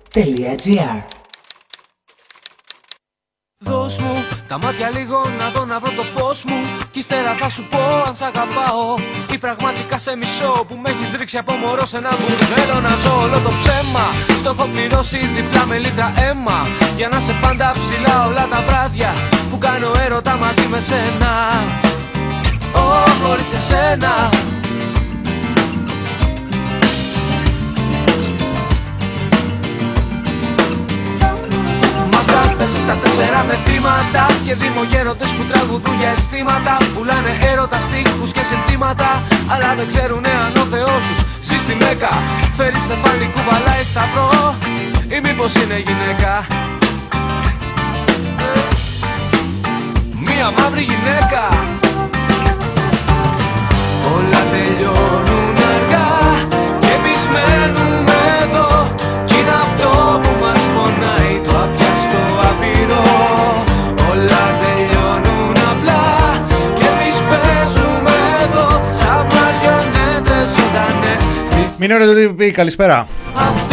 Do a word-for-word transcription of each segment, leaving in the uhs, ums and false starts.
τελεία τζι άρ. Δώσ' μου τα μάτια λίγο να δω, να βρω το φως μου, κι ύστερα θα σου πω αν σ' αγαπάω ή πραγματικά σε μισώ που με έχεις ρίξει από μωρό σε ένα μπουρδέλο να ζω. Όλο το ψέμα στο έχω πληρώσει διπλά με λίτρα αίμα για να σε πάντα ψηλά όλα τα βράδια που κάνω έρωτα μαζί με σένα. Ω, χωρίς εσένα. Μέσα στα τέσσερα με θύματα και δημογέροντες που τραγουδούν για αισθήματα, πουλάνε έρωτα, στίχους και συνθήματα, αλλά δεν ξέρουνε αν ο Θεός τους ζει στη Μέκα, φέρει στεφάνι, κουβαλάει σταυρό ή μήπως είναι γυναίκα. Μία μαύρη γυναίκα. Όλα τελειώνουν αργά και εμείς μένουμε εδώ, κι είναι αυτό που μας πονάει το απιαστό απειρό. Όλα τελειώνουν απλά και εμείς παίζουμε εδώ σαν μαριονέτες ζωντανές. Μην ωραία, καλησπέρα. Αυτό.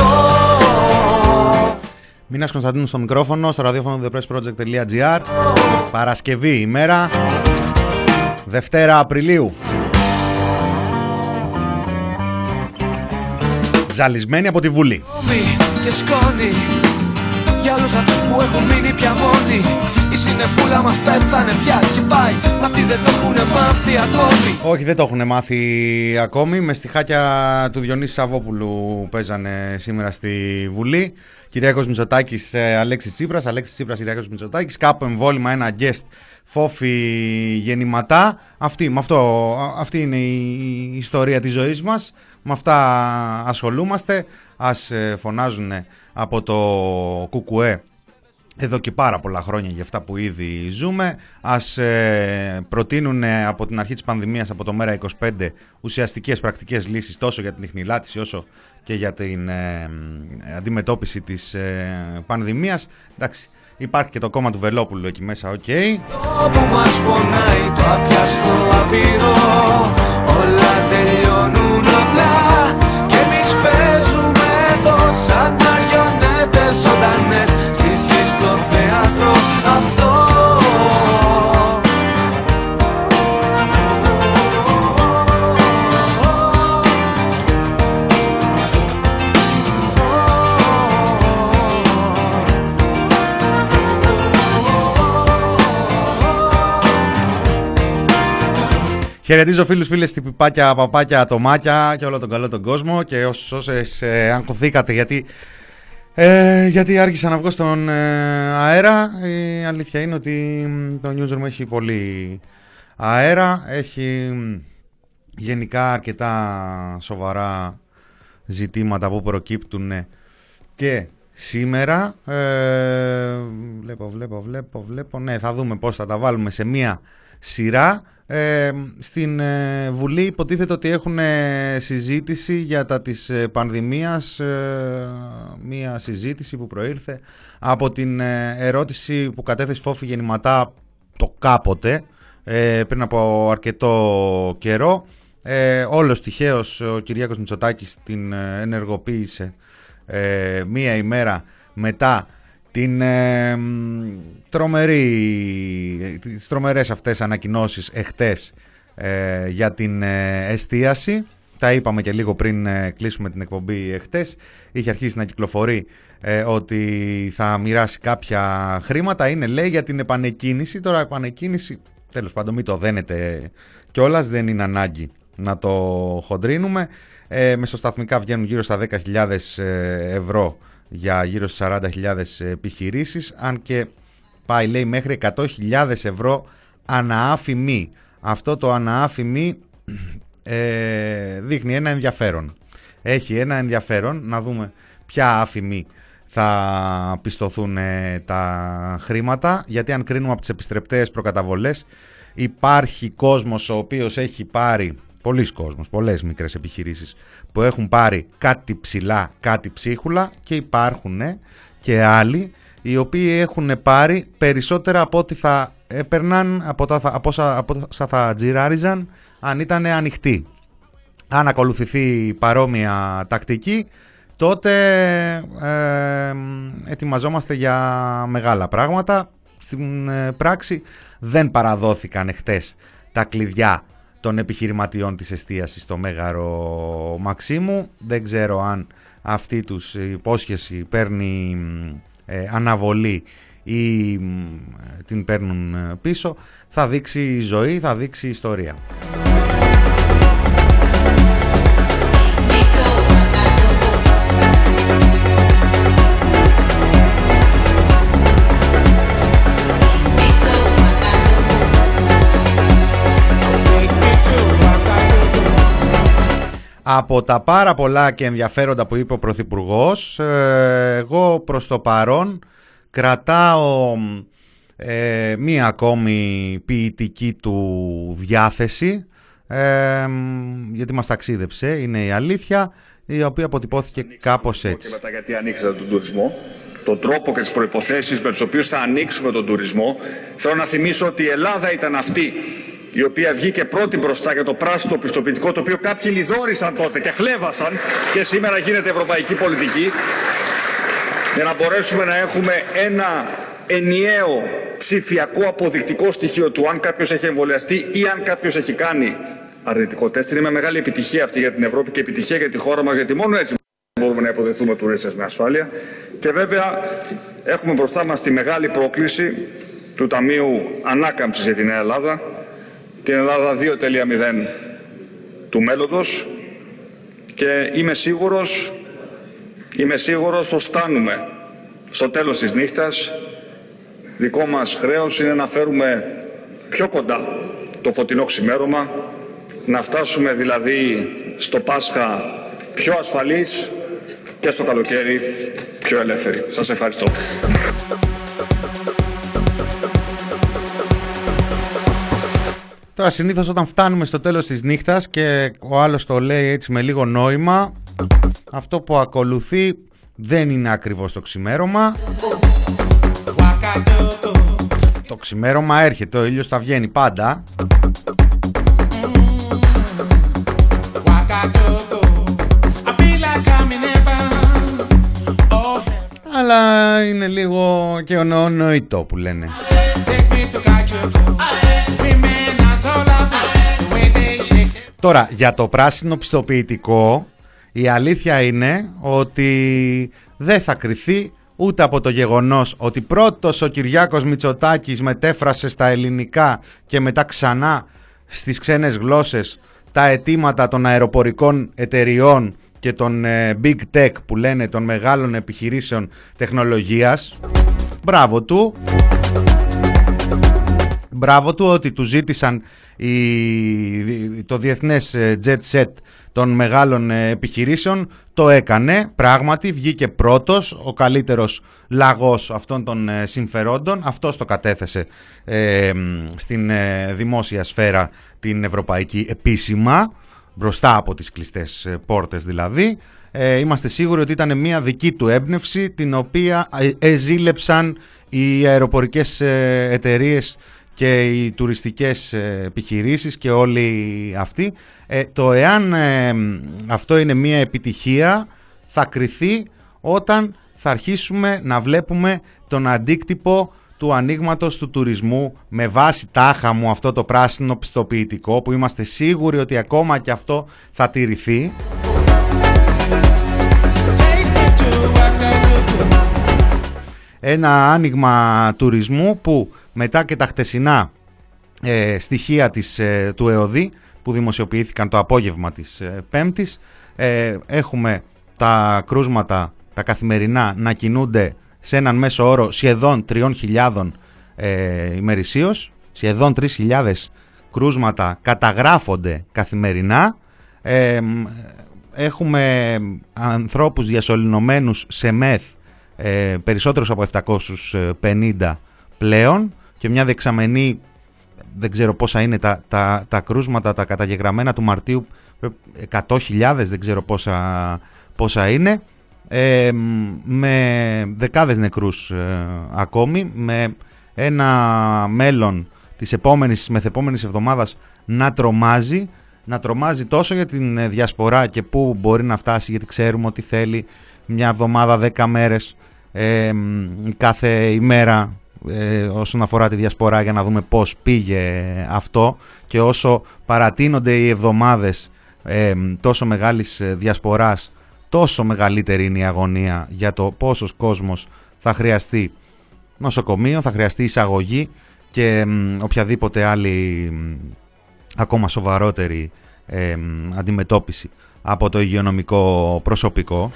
Μίνας Κωνσταντίνου στο μικρόφωνο, στο ραδιόφωνο the press project τελεία τζι άρ. Παρασκευή ημέρα, Δευτέρα Απριλίου. Ζαλισμένοι από τη Βουλή. Και σκόνη για όλους αυτούς που έχουν μείνει πια μόνοι. Η συννεφούλα μας πέθανε πια και πάει, μα αυτοί δεν το έχουνε μάθει ακόμη. Όχι, δεν το έχουν μάθει ακόμη. Με στιχάκια του Διονύση Σαββόπουλου παίζανε σήμερα στη Βουλή. Κυριάκος Μητσοτάκης, Αλέξης Τσίπρας, Αλέξης Τσίπρας, Κυριάκος Μητσοτάκης. Κάπου εμβόλυμα ένα guest, Φόφη γεννηματά. Αυτή, με αυτό, αυτή είναι η ιστορία της ζωής μας. Με αυτά ασχολούμαστε. Ας φωνάζουν από το Κουκουέ εδώ και πάρα πολλά χρόνια για αυτά που ήδη ζούμε. Ας ε, προτείνουν από την αρχή της πανδημίας, από το Μέρα είκοσι πέντε, ουσιαστικές πρακτικές λύσεις τόσο για την ιχνηλάτηση όσο και για την ε, αντιμετώπιση της ε, πανδημίας. Εντάξει, υπάρχει και το κόμμα του Βελόπουλου εκεί μέσα, οκ. Okay. Που μας πονάει το απιαστό απειρό. Όλα τελειώνουν απλά και εμείς παίζουμε εδώ σαν μαριονέτες ζωντανές στις γης στο θέατρο αυτό. Χαιρετίζω φίλους, φίλες, τυπιπάκια, παπάκια, ατομάκια και όλο τον καλό τον κόσμο και όσους όσες ε, αγχωθήκατε γιατί, ε, γιατί άρχισα να βγω στον ε, αέρα. Η αλήθεια είναι ότι το newsroom έχει πολύ αέρα, έχει γενικά αρκετά σοβαρά ζητήματα που προκύπτουν και σήμερα. Ε, βλέπω, βλέπω, βλέπω, βλέπω, ναι, θα δούμε πώς θα τα βάλουμε σε μία σειρά. Ε, στην ε, Βουλή υποτίθεται ότι έχουν ε, συζήτηση για τα της ε, πανδημίας, ε, μία συζήτηση που προήρθε από την ε, ερώτηση που κατέθεσε Φόφη γεννηματά το κάποτε, ε, πριν από αρκετό καιρό. Ε, όλος τυχαίως ο Κυριάκος Μητσοτάκης την ε, ενεργοποίησε ε, μία ημέρα μετά την ε, τρομερή, τις τρομερές αυτές ανακοινώσεις εχτες ε, για την ε, εστίαση. Τα είπαμε και λίγο πριν ε, κλείσουμε την εκπομπή εχτες. Είχε αρχίσει να κυκλοφορεί ε, ότι θα μοιράσει κάποια χρήματα. Είναι, λέει, για την επανεκκίνηση. Τώρα επανεκκίνηση, τέλος πάντων, μην το δένετε κιόλας, δεν είναι ανάγκη να το χοντρίνουμε. Ε, μεσοσταθμικά βγαίνουν γύρω στα δέκα χιλιάδες ευρώ για γύρω στις σαράντα χιλιάδες επιχειρήσεις, αν και πάει, λέει, μέχρι εκατό χιλιάδες ευρώ αναάφημη. Αυτό το αναάφημη ε, δείχνει ένα ενδιαφέρον. Έχει ένα ενδιαφέρον να δούμε ποια άφημη θα πιστωθούν ε, τα χρήματα, γιατί αν κρίνουμε από τις επιστρεπτές προκαταβολές υπάρχει κόσμος ο οποίος έχει πάρει, πολλοί κόσμος, πολλές μικρές επιχειρήσεις που έχουν πάρει κάτι ψηλά, κάτι ψίχουλα, και υπάρχουν ε, και άλλοι οι οποίοι έχουν πάρει περισσότερα από ό,τι θα έπαιρναν, από, τα, από, όσα, από όσα θα τζιράριζαν αν ήταν ανοιχτοί. Αν ακολουθηθεί παρόμοια τακτική, τότε ε, ετοιμαζόμαστε για μεγάλα πράγματα. Στην ε, πράξη δεν παραδόθηκαν εχθές τα κλειδιά των επιχειρηματιών της εστίασης στο Μέγαρο Μαξίμου. Δεν ξέρω αν αυτή τους υπόσχεση παίρνει ε, αναβολή ή ε, την παίρνουν πίσω. Θα δείξει η ζωή, θα δείξει η ιστορία. Από τα πάρα πολλά και ενδιαφέροντα που είπε ο Πρωθυπουργός, εγώ προς το παρόν κρατάω ε, μία ακόμη ποιητική του διάθεση, ε, γιατί μας ταξίδεψε, είναι η αλήθεια, η οποία αποτυπώθηκε κάπως έτσι. Και μετά γιατί ανοίξατε τον τουρισμό, τον τρόπο και τις προϋποθέσεις με τους οποίους θα ανοίξουμε τον τουρισμό. Θέλω να θυμίσω ότι η Ελλάδα ήταν αυτή η οποία βγήκε πρώτη μπροστά για το πράσινο πιστοποιητικό, το οποίο κάποιοι λιδόρισαν τότε και χλέβασαν, και σήμερα γίνεται ευρωπαϊκή πολιτική, για να μπορέσουμε να έχουμε ένα ενιαίο ψηφιακό αποδεικτικό στοιχείο του αν κάποιος έχει εμβολιαστεί ή αν κάποιος έχει κάνει αρνητικό τεστ. Είναι μια μεγάλη επιτυχία αυτή για την Ευρώπη και επιτυχία για τη χώρα μας, γιατί μόνο έτσι μπορούμε να υποδεχθούμε τουρίστες με ασφάλεια. Και βέβαια έχουμε μπροστά μας τη μεγάλη πρόκληση του Ταμείου Ανάκαμψης για την Νέα Ελλάδα, την Ελλάδα δύο κόμμα μηδέν του μέλλοντος, και είμαι σίγουρος, είμαι σίγουρος πως φτάνουμε στο τέλος της νύχτας. Δικό μας χρέος είναι να φέρουμε πιο κοντά το φωτεινό ξημέρωμα, να φτάσουμε δηλαδή στο Πάσχα πιο ασφαλείς και στο καλοκαίρι πιο ελεύθεροι. Σας ευχαριστώ. Τώρα συνήθως όταν φτάνουμε στο τέλος της νύχτας και ο άλλος το λέει έτσι με λίγο νόημα, αυτό που ακολουθεί δεν είναι ακριβώς το ξημέρωμα. Το ξημέρωμα έρχεται, ο ήλιος θα βγαίνει πάντα. Αλλά είναι λίγο και ονοητό που λένε. Τώρα, για το πράσινο πιστοποιητικό, η αλήθεια είναι ότι δεν θα κριθεί ούτε από το γεγονός ότι πρώτος ο Κυριάκος Μητσοτάκης μετέφρασε στα ελληνικά και μετά ξανά στις ξένες γλώσσες τα αιτήματα των αεροπορικών εταιριών και των ε, Big Tech που λένε, των μεγάλων επιχειρήσεων τεχνολογίας. Μπράβο του. Μπράβο του ότι του ζήτησαν η, το διεθνές jet set των μεγάλων επιχειρήσεων. Το έκανε, πράγματι βγήκε πρώτος, ο καλύτερος λαγός αυτών των συμφερόντων. Αυτός το κατέθεσε ε, στην ε, δημόσια σφαίρα την ευρωπαϊκή επίσημα, μπροστά από τις κλειστές πόρτες δηλαδή. Ε, είμαστε σίγουροι ότι ήταν μια δική του έμπνευση, την οποία εζήλεψαν οι αεροπορικές εταιρείες και οι τουριστικές επιχειρήσεις και όλοι αυτοί. Ε, το εάν ε, αυτό είναι μια επιτυχία θα κριθεί όταν θα αρχίσουμε να βλέπουμε τον αντίκτυπο του ανοίγματος του τουρισμού με βάση τάχα μου αυτό το πράσινο πιστοποιητικό, που είμαστε σίγουροι ότι ακόμα και αυτό θα τηρηθεί. Ένα άνοιγμα τουρισμού που μετά και τα χτεσινά ε, στοιχεία της, ε, του ΕΟΔΗ που δημοσιοποιήθηκαν το απόγευμα της ε, Πέμπτης, ε, έχουμε τα κρούσματα τα καθημερινά να κινούνται σε έναν μέσο όρο σχεδόν τριών χιλιάδων ε, ημερησίως. Σχεδόν τρεις χιλιάδες κρούσματα καταγράφονται καθημερινά. Ε, έχουμε ανθρώπους διασωληνωμένους σε μεθ, ε, περισσότερους από επτακόσιους πενήντα πλέον, και μια δεξαμενή, δεν ξέρω πόσα είναι τα, τα, τα κρούσματα, τα καταγεγραμμένα του Μαρτίου, εκατό χιλιάδες, δεν ξέρω πόσα, πόσα είναι, ε, με δεκάδες νεκρούς ε, ακόμη, με ένα μέλλον της επόμενης, μεθεπόμενης εβδομάδας να τρομάζει, να τρομάζει τόσο για την διασπορά και πού μπορεί να φτάσει, γιατί ξέρουμε ότι θέλει μια εβδομάδα, δέκα μέρες ε, κάθε ημέρα ε, όσον αφορά τη διασπορά, για να δούμε πώς πήγε αυτό, και όσο παρατείνονται οι εβδομάδες ε, τόσο μεγάλης διασποράς, τόσο μεγαλύτερη είναι η αγωνία για το πόσος κόσμος θα χρειαστεί νοσοκομείο, θα χρειαστεί εισαγωγή και μ, οποιαδήποτε άλλη μ, ακόμα σοβαρότερη ε, μ, αντιμετώπιση από το υγειονομικό προσωπικό.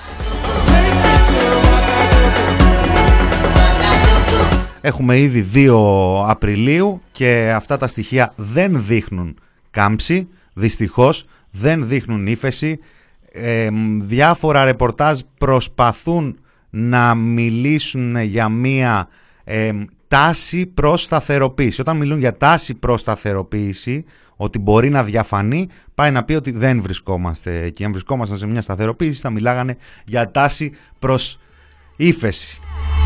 Έχουμε ήδη δύο Απριλίου και αυτά τα στοιχεία δεν δείχνουν κάμψη, δυστυχώς δεν δείχνουν ύφεση. Ε, διάφορα ρεπορτάζ προσπαθούν να μιλήσουν για μία ε, τάση προς σταθεροποίηση. Όταν μιλούν για τάση προς σταθεροποίηση, ότι μπορεί να διαφανεί, πάει να πει ότι δεν βρισκόμαστε εκεί. Αν βρισκόμασταν σε μια σταθεροποίηση, θα μιλάγανε για τάση προς ύφεση.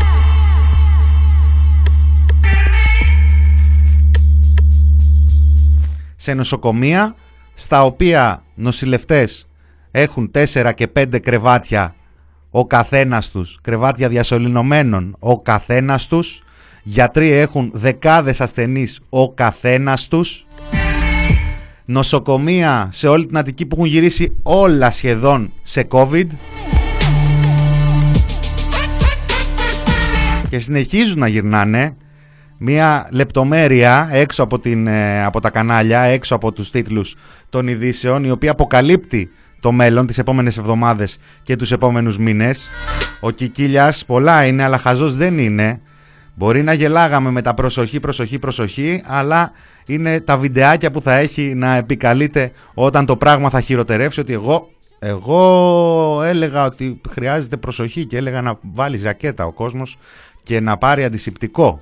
Σε νοσοκομεία, στα οποία νοσηλευτές έχουν τέσσερα και πέντε κρεβάτια ο καθένας τους, κρεβάτια διασωληνωμένων ο καθένας τους, γιατροί έχουν δεκάδες ασθενείς ο καθένας τους, νοσοκομεία σε όλη την Αττική που έχουν γυρίσει όλα σχεδόν σε COVID και συνεχίζουν να γυρνάνε. Μία λεπτομέρεια έξω από, την, από τα κανάλια, έξω από τους τίτλους των ειδήσεων, η οποία αποκαλύπτει το μέλλον, τις επόμενες εβδομάδες και τους επόμενους μήνες. Ο Κικίλιας πολλά είναι, αλλά χαζός δεν είναι. Μπορεί να γελάγαμε με τα προσοχή, προσοχή, προσοχή, αλλά είναι τα βιντεάκια που θα έχει να επικαλείται όταν το πράγμα θα χειροτερεύσει, ότι εγώ, εγώ έλεγα ότι χρειάζεται προσοχή και έλεγα να βάλει ζακέτα ο κόσμος και να πάρει αντισηπτικό.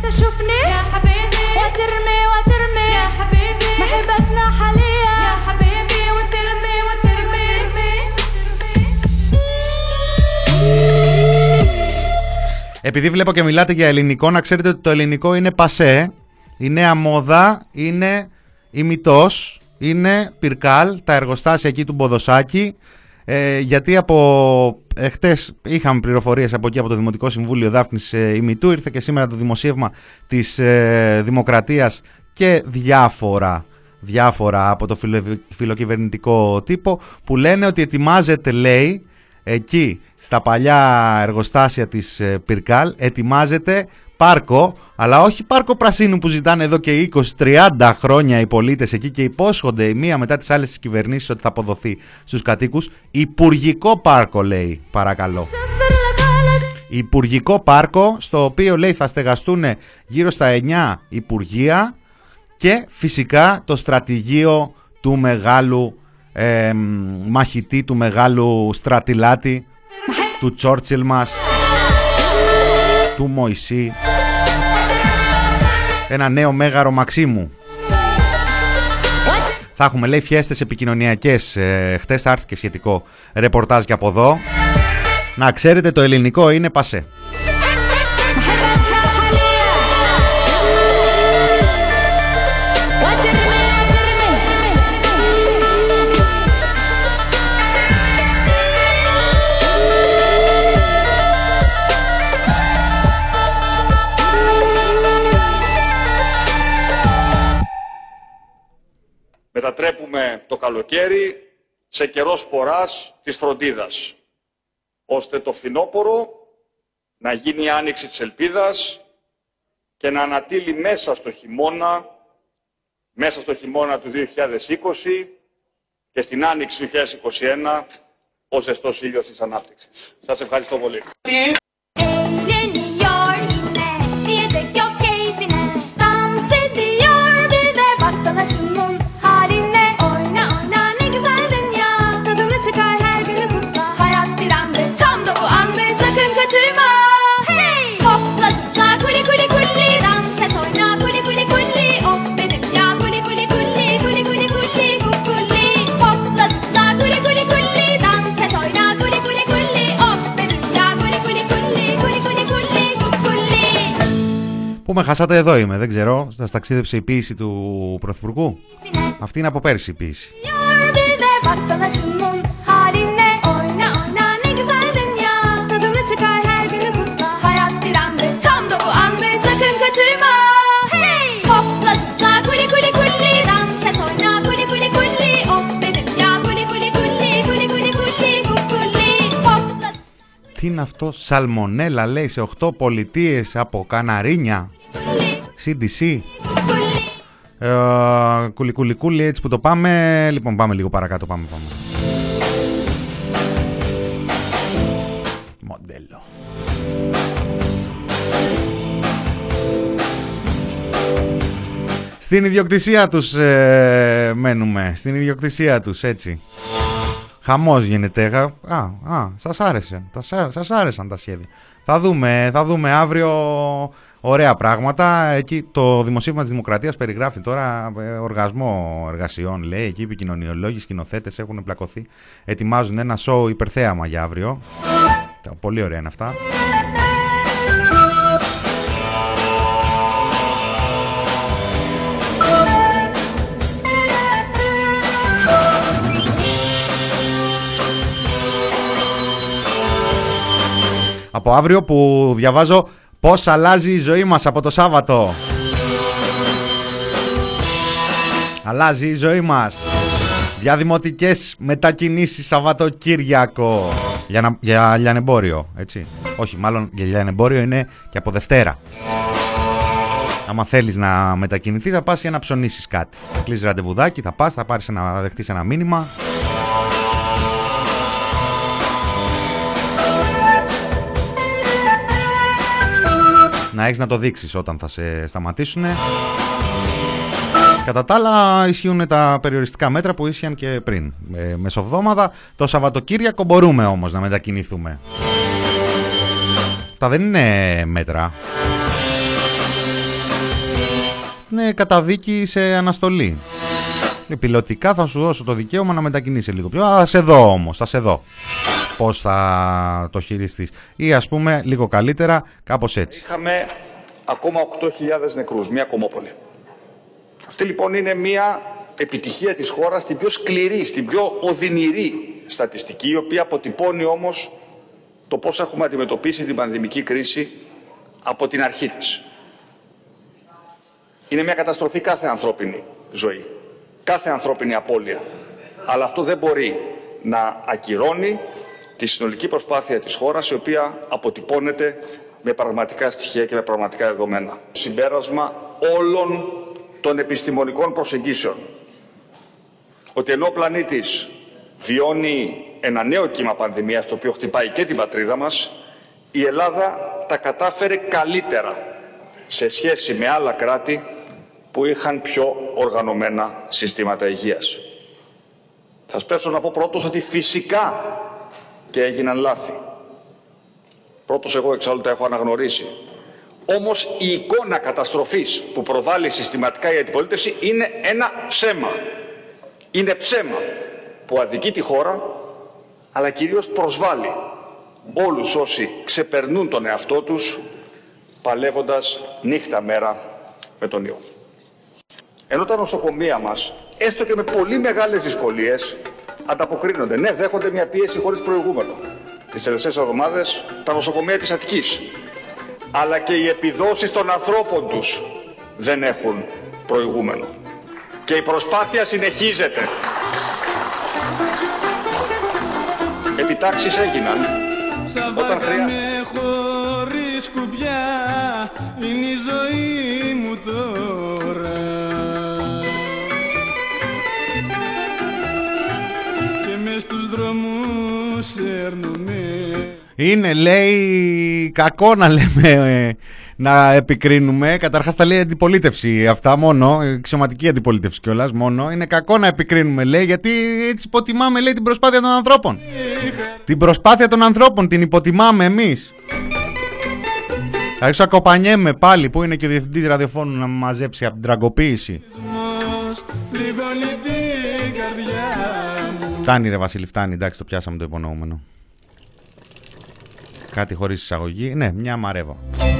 Επειδή βλέπω και μιλάτε για ελληνικό, να ξέρετε ότι το ελληνικό είναι πασέ, η νέα μόδα είναι ημιτός, είναι πυρκάλ, τα εργοστάσια εκεί του Μποδοσάκη, ε, γιατί από ε, χτες είχαμε πληροφορίες από εκεί από το Δημοτικό Συμβούλιο Δάφνης ε, ημιτού, ήρθε και σήμερα το δημοσίευμα της ε, Δημοκρατίας και διάφορα, διάφορα από το φιλο, φιλοκυβερνητικό τύπο που λένε ότι ετοιμάζεται, λέει, εκεί στα παλιά εργοστάσια της Πυρκάλ ετοιμάζεται πάρκο, αλλά όχι πάρκο πρασίνου που ζητάνε εδώ και είκοσι τριάντα χρόνια οι πολίτες εκεί και υπόσχονται η μία μετά τις άλλες τις κυβερνήσεις ότι θα αποδοθεί στους κατοίκους. Υπουργικό πάρκο, λέει, παρακαλώ. Υπουργικό πάρκο, στο οποίο, λέει, θα στεγαστούν γύρω στα εννιά υπουργεία και φυσικά το στρατηγείο του μεγάλου ε, μαχητή, του μεγάλου στρατιλάτη, του Τσόρτσιλ μας, του Μωυσή, ένα νέο μέγαρο Μαξίμου. Θα έχουμε, λέει, φιέστες επικοινωνιακές. ε, Χτες θα έρθει και σχετικό ρεπορτάζ και από εδώ. Να ξέρετε, το ελληνικό είναι πασέ. Μετατρέπουμε το καλοκαίρι σε καιρό σποράς της φροντίδας, ώστε το φθινόπωρο να γίνει η άνοιξη της ελπίδας και να ανατείλει μέσα στο χειμώνα, μέσα στο χειμώνα του δύο χιλιάδες είκοσι και στην άνοιξη του δύο χιλιάδες είκοσι ένα ο ζεστός ήλιος της ανάπτυξης. Σας ευχαριστώ πολύ. Πού με χάσατε, εδώ είμαι, δεν ξέρω. Σας ταξίδεψε η ποίηση του Πρωθυπουργού. Αυτή είναι από πέρσι η ποίηση. είναι αυτό? Σαλμονέλα λέει σε οκτώ πολιτείες από Καναρίνια. σι ντι σι. Ε, κουλικουλικούλι έτσι που το πάμε. Λοιπόν, πάμε λίγο παρακάτω. Πάμε, πάμε. Μοντέλο. Στην ιδιοκτησία τους ε, μένουμε. Στην ιδιοκτησία τους, έτσι. Χαμός γίνεται. Α, α, σας άρεσε. Σας άρεσαν τα σχέδια. Θα δούμε, θα δούμε αύριο ωραία πράγματα. Εκεί το Δημοσίευμα της Δημοκρατίας περιγράφει τώρα οργασμό εργασιών. Λέει εκεί οι επικοινωνιολόγοι, σκηνοθέτες έχουν πλακωθεί. Ετοιμάζουν ένα σοου υπερθέαμα για αύριο. Πολύ ωραία είναι αυτά. Από αύριο που διαβάζω πώς αλλάζει η ζωή μας από το Σάββατο. Αλλάζει η ζωή μας. Διαδημοτικές μετακινήσεις Σαββατοκύριακο. Για, να, για λιανεμπόριο, έτσι. Όχι, μάλλον για λιανεμπόριο είναι και από Δευτέρα. Άμα θέλεις να μετακινηθεί θα πας για να ψωνίσεις κάτι. Θα κλείσεις ραντεβουδάκι, θα πας, θα πάρεις ένα, θα δεχτείς ένα μήνυμα. Να έχεις να το δείξεις όταν θα σε σταματήσουν. Κατά τα άλλα ισχύουν τα περιοριστικά μέτρα που ίσχυαν και πριν. Ε, μεσοβδόμαδα, το Σαββατοκύριακο μπορούμε όμως να μετακινηθούμε. Αυτά δεν είναι μέτρα. Είναι καταδίκη σε αναστολή. Πιλωτικά θα σου δώσω το δικαίωμα να μετακινήσει λίγο πιο. Θα σε δω όμως, θα σε δω πώς θα το χειριστείς. Ή ας πούμε λίγο καλύτερα, κάπως έτσι. Είχαμε ακόμα οκτώ χιλιάδες νεκρούς, μια Κομμόπολη. Αυτή λοιπόν είναι μια επιτυχία της χώρας, την πιο σκληρή, στην πιο οδυνηρή στατιστική, η οποία αποτυπώνει όμως το πώς έχουμε αντιμετωπίσει την πανδημική κρίση από την αρχή της. Είναι μια καταστροφή κάθε ανθρώπινη ζωή, κάθε ανθρώπινη απώλεια. Αλλά αυτό δεν μπορεί να ακυρώνει τη συνολική προσπάθεια της χώρας, η οποία αποτυπώνεται με πραγματικά στοιχεία και με πραγματικά δεδομένα. Συμπέρασμα όλων των επιστημονικών προσεγγίσεων, ότι ενώ ο πλανήτης βιώνει ένα νέο κύμα πανδημίας, το οποίο χτυπάει και την πατρίδα μας, η Ελλάδα τα κατάφερε καλύτερα σε σχέση με άλλα κράτη που είχαν πιο οργανωμένα συστήματα υγείας. Θα σπέσω να πω πρώτος ότι φυσικά και έγιναν λάθη. Πρώτος εγώ εξάλλου τα έχω αναγνωρίσει. Όμως η εικόνα καταστροφής που προβάλλει συστηματικά η αντιπολίτευση είναι ένα ψέμα. Είναι ψέμα που αδικεί τη χώρα, αλλά κυρίως προσβάλλει όλους όσοι ξεπερνούν τον εαυτό τους, παλεύοντας νύχτα μέρα με τον ιό. Ενώ τα νοσοκομεία μας, έστω και με πολύ μεγάλες δυσκολίες, ανταποκρίνονται. Ναι, δέχονται μια πίεση χωρίς προηγούμενο. Τις τελευταίες εβδομάδες τα νοσοκομεία της Αττικής, αλλά και οι επιδόσεις των ανθρώπων τους δεν έχουν προηγούμενο. Και η προσπάθεια συνεχίζεται. Επιτάξεις έγιναν όταν χρειάστηκε. Χωρίς κουμπιά είναι η ζωή μου τώρα. Και μες στους δρόμους έρνομαι. Είναι, λέει, κακό να λέμε, ε, να επικρίνουμε. Καταρχάς τα λέει αντιπολίτευση αυτά μόνο, αξιωματική αντιπολίτευση κιόλας μόνο. Είναι κακό να επικρίνουμε, λέει, γιατί έτσι υποτιμάμε, λέει, την προσπάθεια των ανθρώπων. Την προσπάθεια των ανθρώπων την υποτιμάμε εμείς. Θα ρίξω ακοπανιέμαι πάλι, που είναι και ο διευθυντής ραδιοφώνου, να με μαζέψει από την τραγκοποίηση. Φτάνει ρε Βασίλη, φτάνει, εντάξει, το πιάσαμε το υπονοούμενο. Κάτι χωρίς εισαγωγή. Ναι, μια μαρέβα.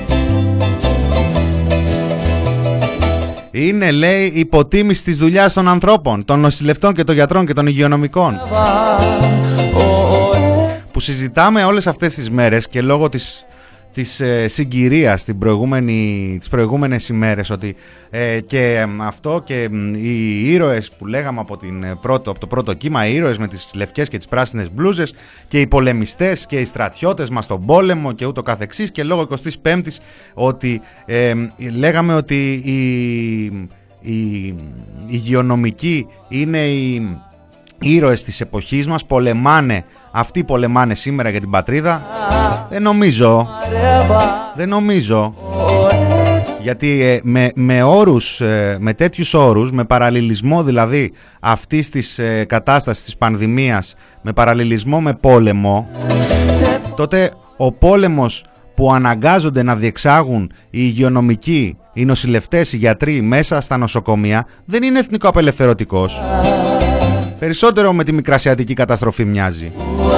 Είναι, λέει, υποτίμηση της δουλειάς των ανθρώπων, των νοσηλευτών και των γιατρών και των υγειονομικών, που συζητάμε όλες αυτές τις μέρες και λόγω της, της ε, συγκυρίας την προηγούμενη, τις προηγούμενες ημέρες, ότι ε, και ε, αυτό και ε, οι ήρωες που λέγαμε από, την, ε, πρώτο, από το πρώτο κύμα, οι ήρωες με τις λευκές και τις πράσινες μπλούζες και οι πολεμιστές και οι στρατιώτες μας στον πόλεμο και ούτω καθεξής, και λόγω εικοστής πέμπτης ότι ε, λέγαμε ότι οι, οι, οι υγειονομικοί είναι οι ήρωες της εποχής μας, πολεμάνε, αυτοί πολεμάνε σήμερα για την πατρίδα. Δεν νομίζω, δεν νομίζω, γιατί ε, με, με όρους, ε, με τέτοιους όρους, με παραλληλισμό δηλαδή αυτής της ε, κατάστασης της πανδημίας, με παραλληλισμό με πόλεμο, τότε ο πόλεμος που αναγκάζονται να διεξάγουν οι υγειονομικοί, οι νοσηλευτές, οι γιατροί μέσα στα νοσοκομεία δεν είναι εθνικοαπελευθερωτικός. Περισσότερο με τη μικρασιατική καταστροφή μοιάζει.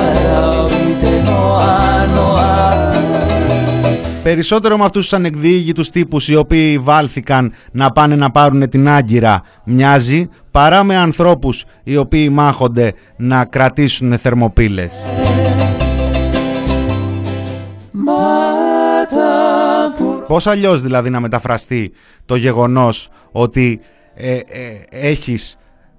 Περισσότερο με αυτούς τους ανεκδίγητους τύπους οι οποίοι βάλθηκαν να πάνε να πάρουν την Άγκυρα μοιάζει, παρά με ανθρώπους οι οποίοι μάχονται να κρατήσουν θερμοπύλες. Πώς αλλιώς δηλαδή να μεταφραστεί το γεγονός ότι ε, ε, έχεις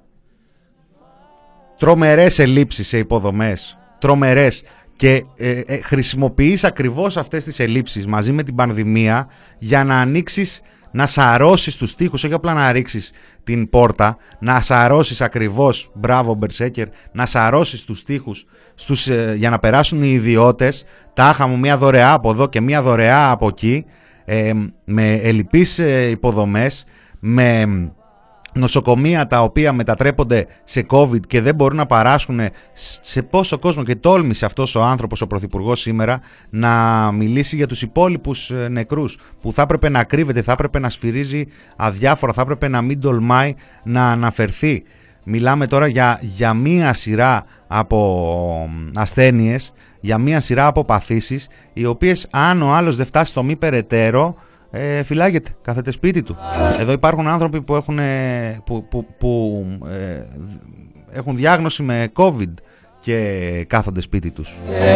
τρομερές ελλείψεις σε υποδομές, τρομερές, και ε, ε, χρησιμοποιείς ακριβώς αυτές τις ελλείψεις μαζί με την πανδημία για να ανοίξεις, να σαρώσεις τους τοίχους, όχι απλά να ρίξεις την πόρτα, να σαρώσεις ακριβώς, μπράβο Μπερσέκερ, να σαρώσεις τους τοίχους στους, ε, για να περάσουν οι ιδιώτες, τάχα μου μια δωρεά από εδώ και μια δωρεά από εκεί, ε, με ελλειπείς ε, υποδομές, με νοσοκομεία τα οποία μετατρέπονται σε COVID και δεν μπορούν να παράσχουν σε πόσο κόσμο, και τόλμησε αυτός ο άνθρωπος, ο πρωθυπουργός σήμερα, να μιλήσει για τους υπόλοιπους νεκρούς που θα έπρεπε να κρύβεται, θα έπρεπε να σφυρίζει αδιάφορα, θα έπρεπε να μην τολμάει να αναφερθεί. Μιλάμε τώρα για, για μία σειρά από ασθένειες, για μία σειρά από παθήσεις, οι οποίες αν ο άλλος δεν φτάσει στο μη περαιτέρω, Ε, φυλάγεται, κάθεται σπίτι του. Εδώ υπάρχουν άνθρωποι που έχουν, που, που, που, ε, έχουν διάγνωση με COVID και κάθονται σπίτι τους.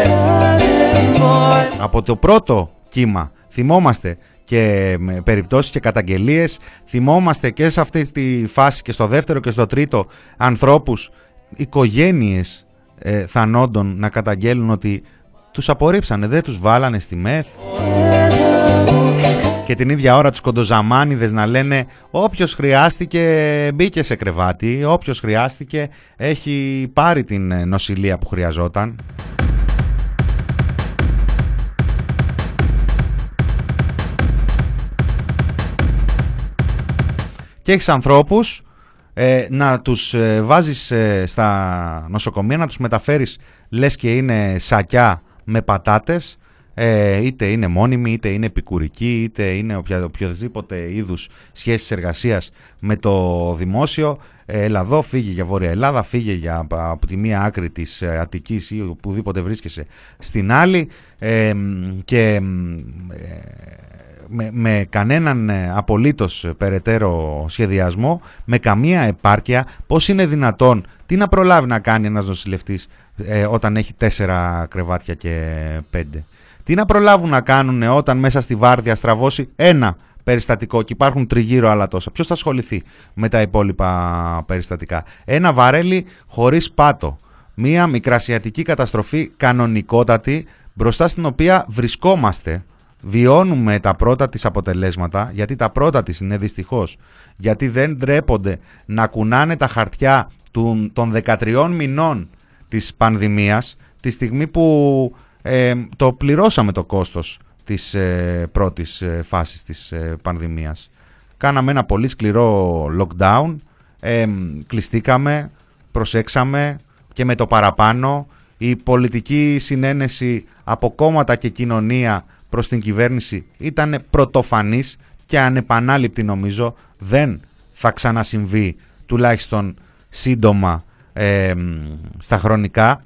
Από το πρώτο κύμα θυμόμαστε και με περιπτώσεις και καταγγελίες, θυμόμαστε και σε αυτή τη φάση και στο δεύτερο και στο τρίτο ανθρώπους, οικογένειες ε, θανόντων να καταγγέλουν ότι τους απορρίψανε, δεν τους βάλανε στη ΜΕΘ. Και την ίδια ώρα τους κοντοζαμάνιδες να λένε όποιος χρειάστηκε μπήκε σε κρεβάτι, όποιος χρειάστηκε έχει πάρει την νοσηλεία που χρειαζόταν. Και έχεις ανθρώπους ε, να τους ε, βάζεις ε, στα νοσοκομεία, να τους μεταφέρεις λες και είναι σακιά με πατάτες, ε, είτε είναι μόνιμοι, είτε είναι επικουρικοί, είτε είναι οποιοδήποτε είδους σχέσεις εργασίας με το δημόσιο. Ε, έλα εδώ, φύγε για Βόρεια Ελλάδα, φύγε για, από τη μία άκρη της Αττικής ή οπουδήποτε βρίσκεσαι στην άλλη, ε, και ε, με, με κανέναν απολύτως περαιτέρω σχεδιασμό, με καμία επάρκεια. Πώς είναι δυνατόν, τι να προλάβει να κάνει ένας νοσηλευτής ε, όταν έχει τέσσερα κρεβάτια και πέντε? Τι να προλάβουν να κάνουν όταν μέσα στη βάρδια στραβώσει ένα περιστατικό και υπάρχουν τριγύρω άλλα τόσα? Ποιος θα ασχοληθεί με τα υπόλοιπα περιστατικά? Ένα βαρέλι χωρίς πάτο. Μία μικρασιατική καταστροφή κανονικότατη, μπροστά στην οποία βρισκόμαστε. Βιώνουμε τα πρώτα της αποτελέσματα, γιατί τα πρώτα της είναι δυστυχώς. Γιατί δεν ντρέπονται να κουνάνε τα χαρτιά των δεκατριών μηνών της πανδημίας, τη στιγμή που ε, το πληρώσαμε το κόστος της ε, πρώτης ε, φάσης της ε, πανδημίας. Κάναμε ένα πολύ σκληρό lockdown, ε, κλειστήκαμε, προσέξαμε και με το παραπάνω. Η πολιτική συνένεση από κόμματα και κοινωνία προς την κυβέρνηση ήταν πρωτοφανής και ανεπανάληπτη, νομίζω. Δεν θα ξανασυμβεί, τουλάχιστον σύντομα, ε, στα χρονικά.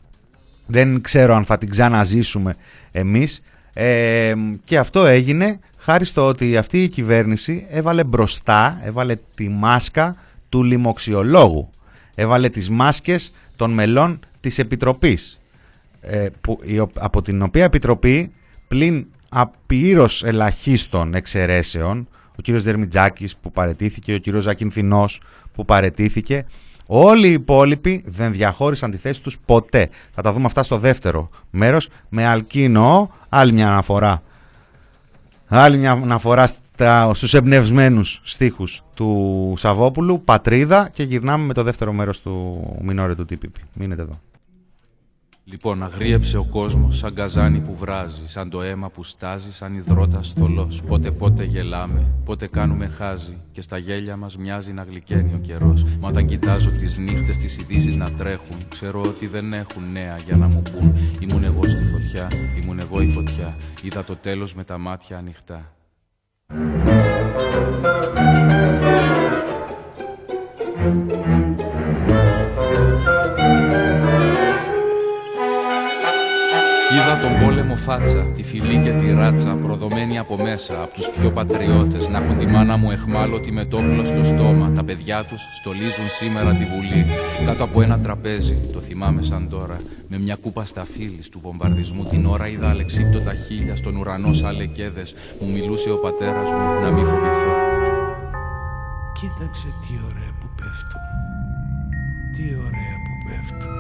Δεν ξέρω αν θα την ξαναζήσουμε εμείς, ε, και αυτό έγινε χάρη στο ότι αυτή η κυβέρνηση έβαλε μπροστά, έβαλε τη μάσκα του λοιμοξιολόγου, έβαλε τις μάσκες των μελών της Επιτροπής, ε, που, η, από την οποία Επιτροπή πλην απειρός ελαχίστων εξαιρέσεων, ο κύριος Δερμιτζάκης που παραιτήθηκε, ο κύριος Ζακυνθινός που παραιτήθηκε, όλοι οι υπόλοιποι δεν διαχώρισαν τη θέση τους ποτέ. Θα τα δούμε αυτά στο δεύτερο μέρος, με αλκίνο, άλλη μια αναφορά. Άλλη μια αναφορά στα, στους εμπνευσμένους στίχους του Σαββόπουλου, πατρίδα, και γυρνάμε με το δεύτερο μέρος του Μινόρε του τι πι πι. Μείνετε εδώ. Λοιπόν, αγρίεψε ο κόσμος σαν καζάνι που βράζει, σαν το αίμα που στάζει, σαν υδρότας θολός. Πότε πότε γελάμε, πότε κάνουμε χάζι, και στα γέλια μας μοιάζει να γλυκαίνει ο καιρός. Μα όταν κοιτάζω τις νύχτες, τις ειδήσεις να τρέχουν, ξέρω ότι δεν έχουν νέα για να μου πούν. Ήμουν εγώ στη φωτιά, ήμουν εγώ η φωτιά, είδα το τέλος με τα μάτια ανοιχτά. Είδα τον πόλεμο φάτσα, τη φυλή και τη ράτσα, προδομένη από μέσα, από τους πιο πατριώτες, να έχουν τη μάνα μου εχμάλωτη με το όπλο στο στόμα. Τα παιδιά τους στολίζουν σήμερα τη Βουλή, κάτω από ένα τραπέζι, το θυμάμαι σαν τώρα, με μια κούπα σταφύλης του βομβαρδισμού την ώρα. Είδα αλεξίπτωτα χείλια στον ουρανό σαν λεκέδες, μου μιλούσε ο πατέρας μου να μη φοβηθώ. Κοίταξε τι ωραία που πέφτουν, τι ωραία που πέφτουν.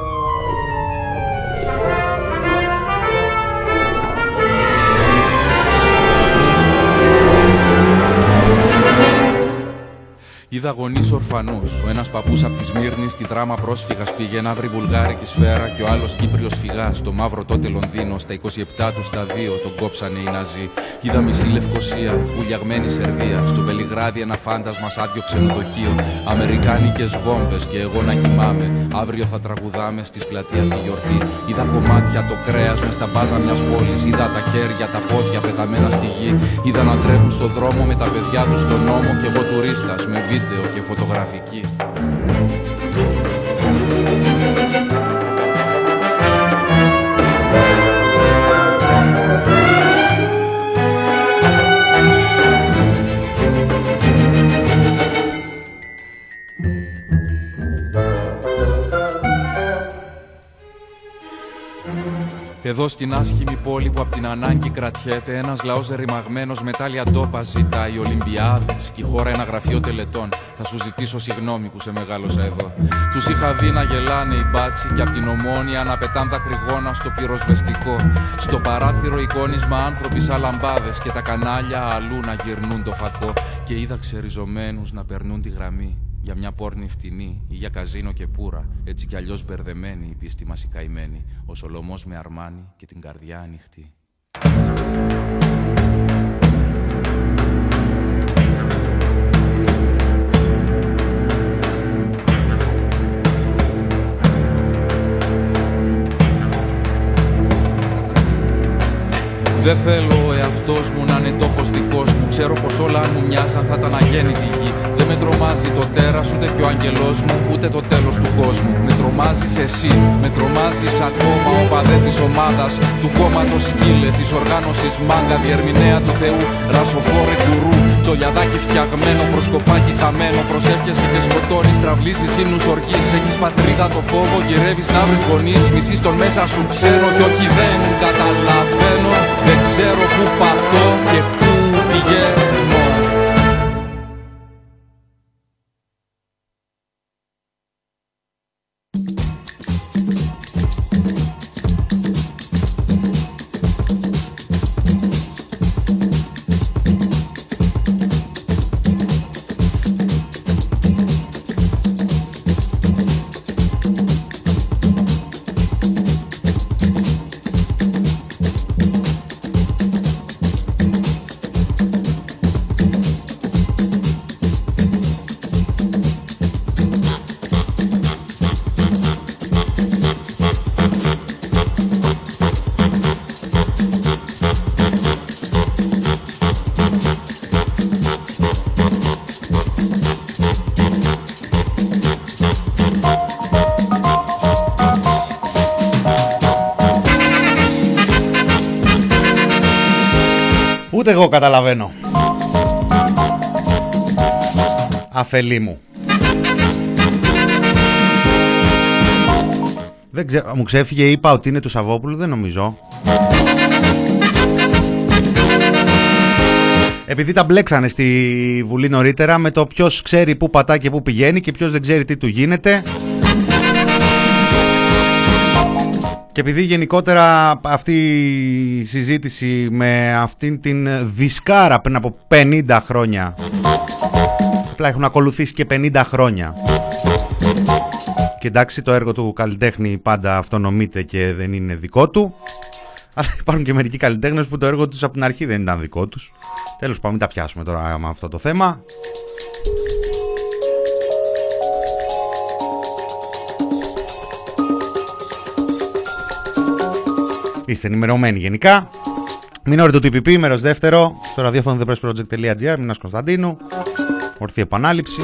Είδα γονείς ορφανούς, ο ένας παππούς απ' τη Σμύρνη στη δράμα πρόσφυγας πήγε να βρει βουλγάρικη σφαίρα, και ο άλλος Κύπριος φυγάς στο μαύρο τότε Λονδίνο. Στα είκοσι επτά του στα δύο τον κόψανε οι Ναζί. Είδα μισή Λευκοσία, βουλιαγμένη Σερβία, στο Βελιγράδι ένα φάντασμα σ' άδειο ξενοδοχείο. Αμερικάνικες βόμβες και εγώ να κοιμάμαι, αύριο θα τραγουδάμε στις πλατείες στη γιορτή. Είδα κομμάτια το κρέας μες στα μπάζα μιας πόλης, είδα τα χέρια, τα πόδια πεταμένα στη γη. Είδα να τρέχουν στο δρόμο με τα παιδιά τους στον νόμο, κι εγώ τουρίστας με βίντεο και φωτογραφική. Εδώ στην άσχημη πόλη που απ' την ανάγκη κρατιέται, ένας λαός ρημαγμένος με τάλια ντόπα ζητάει Ολυμπιάδες και η χώρα ένα γραφείο τελετών. Θα σου ζητήσω συγγνώμη που σε μεγάλωσα εδώ. Τους είχα δει να γελάνε οι μπάτσι και απ' την Ομόνια να πετάν δακρυγόνα στο πυροσβεστικό. Στο παράθυρο εικόνισμα άνθρωποι σαν λαμπάδες και τα κανάλια αλλού να γυρνούν το φακό. Και είδα ξεριζωμένους να περνούν τη γραμμή για μια πόρνη φτηνή ή για καζίνο και πουρα. Έτσι κι αλλιώς μπερδεμένη η πίστη μας η καημένη, ο Σολομός με αρμάνι και την καρδιά ανοιχτή. Δεν θέλω ο εαυτός μου να είναι τόπος δικός μου. Ξέρω πως όλα αν μου μοιάζαν θα ήταν αγέννητη γη. Δεν με τρομάζει το τέρας ούτε και ο αγγελός μου, ούτε το τέλος του κόσμου. Με τρομάζεις εσύ, με τρομάζεις ακόμα ο παδέ της ομάδας, του κόμματος σκύλε, της οργάνωσης μάγκα, διερμηνέα του Θεού, ρασοφόρε γκουρού. Τσολιαδάκι φτιαγμένο, προσκοπάκι χαμένο. Προσεύχεσαι και σκοτώνεις, τραυλίζεις ύμνους οργής. Έχεις πατρίδα το φόβο, γυρεύεις να βρεις γονείς. Μισείς τον μέσα σου ξέρω κι όχι δεν καταλαβαίνω. Δεν ξέρω που πατώ και που πηγαίνω. Ούτε εγώ καταλαβαίνω. Αφελή μου. Δεν ξέ... Μου ξέφυγε, είπα ότι είναι του Σαββόπουλου, δεν νομίζω. Επειδή τα μπλέξανε στη Βουλή νωρίτερα με το ποιος ξέρει πού πατά και πού πηγαίνει και ποιος δεν ξέρει τι του γίνεται. Και επειδή γενικότερα αυτή η συζήτηση με αυτήν την δισκάρα πριν από πενήντα χρόνια, απλά έχουν ακολουθήσει και πενήντα χρόνια. Και εντάξει, το έργο του καλλιτέχνη πάντα αυτονομείται και δεν είναι δικό του. Αλλά υπάρχουν και μερικοί καλλιτέχνες που το έργο τους από την αρχή δεν ήταν δικό τους. Τέλος πάντων, μην τα πιάσουμε τώρα με αυτό το θέμα. Είστε ενημερωμένοι γενικά. Μινόρι του τι πι πι, μέρος δεύτερο, στο ραδιόφωνο the press project dot g r, Μινάς Κωνσταντίνου. Ορθή επανάληψη.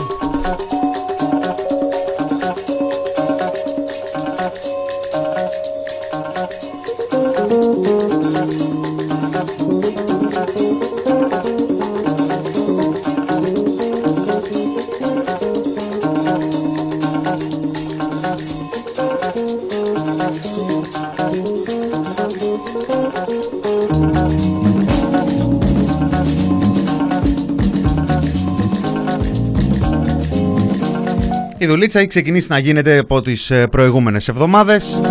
Η δουλίτσα έχει ξεκινήσει να γίνεται από τις προηγούμενες εβδομάδες.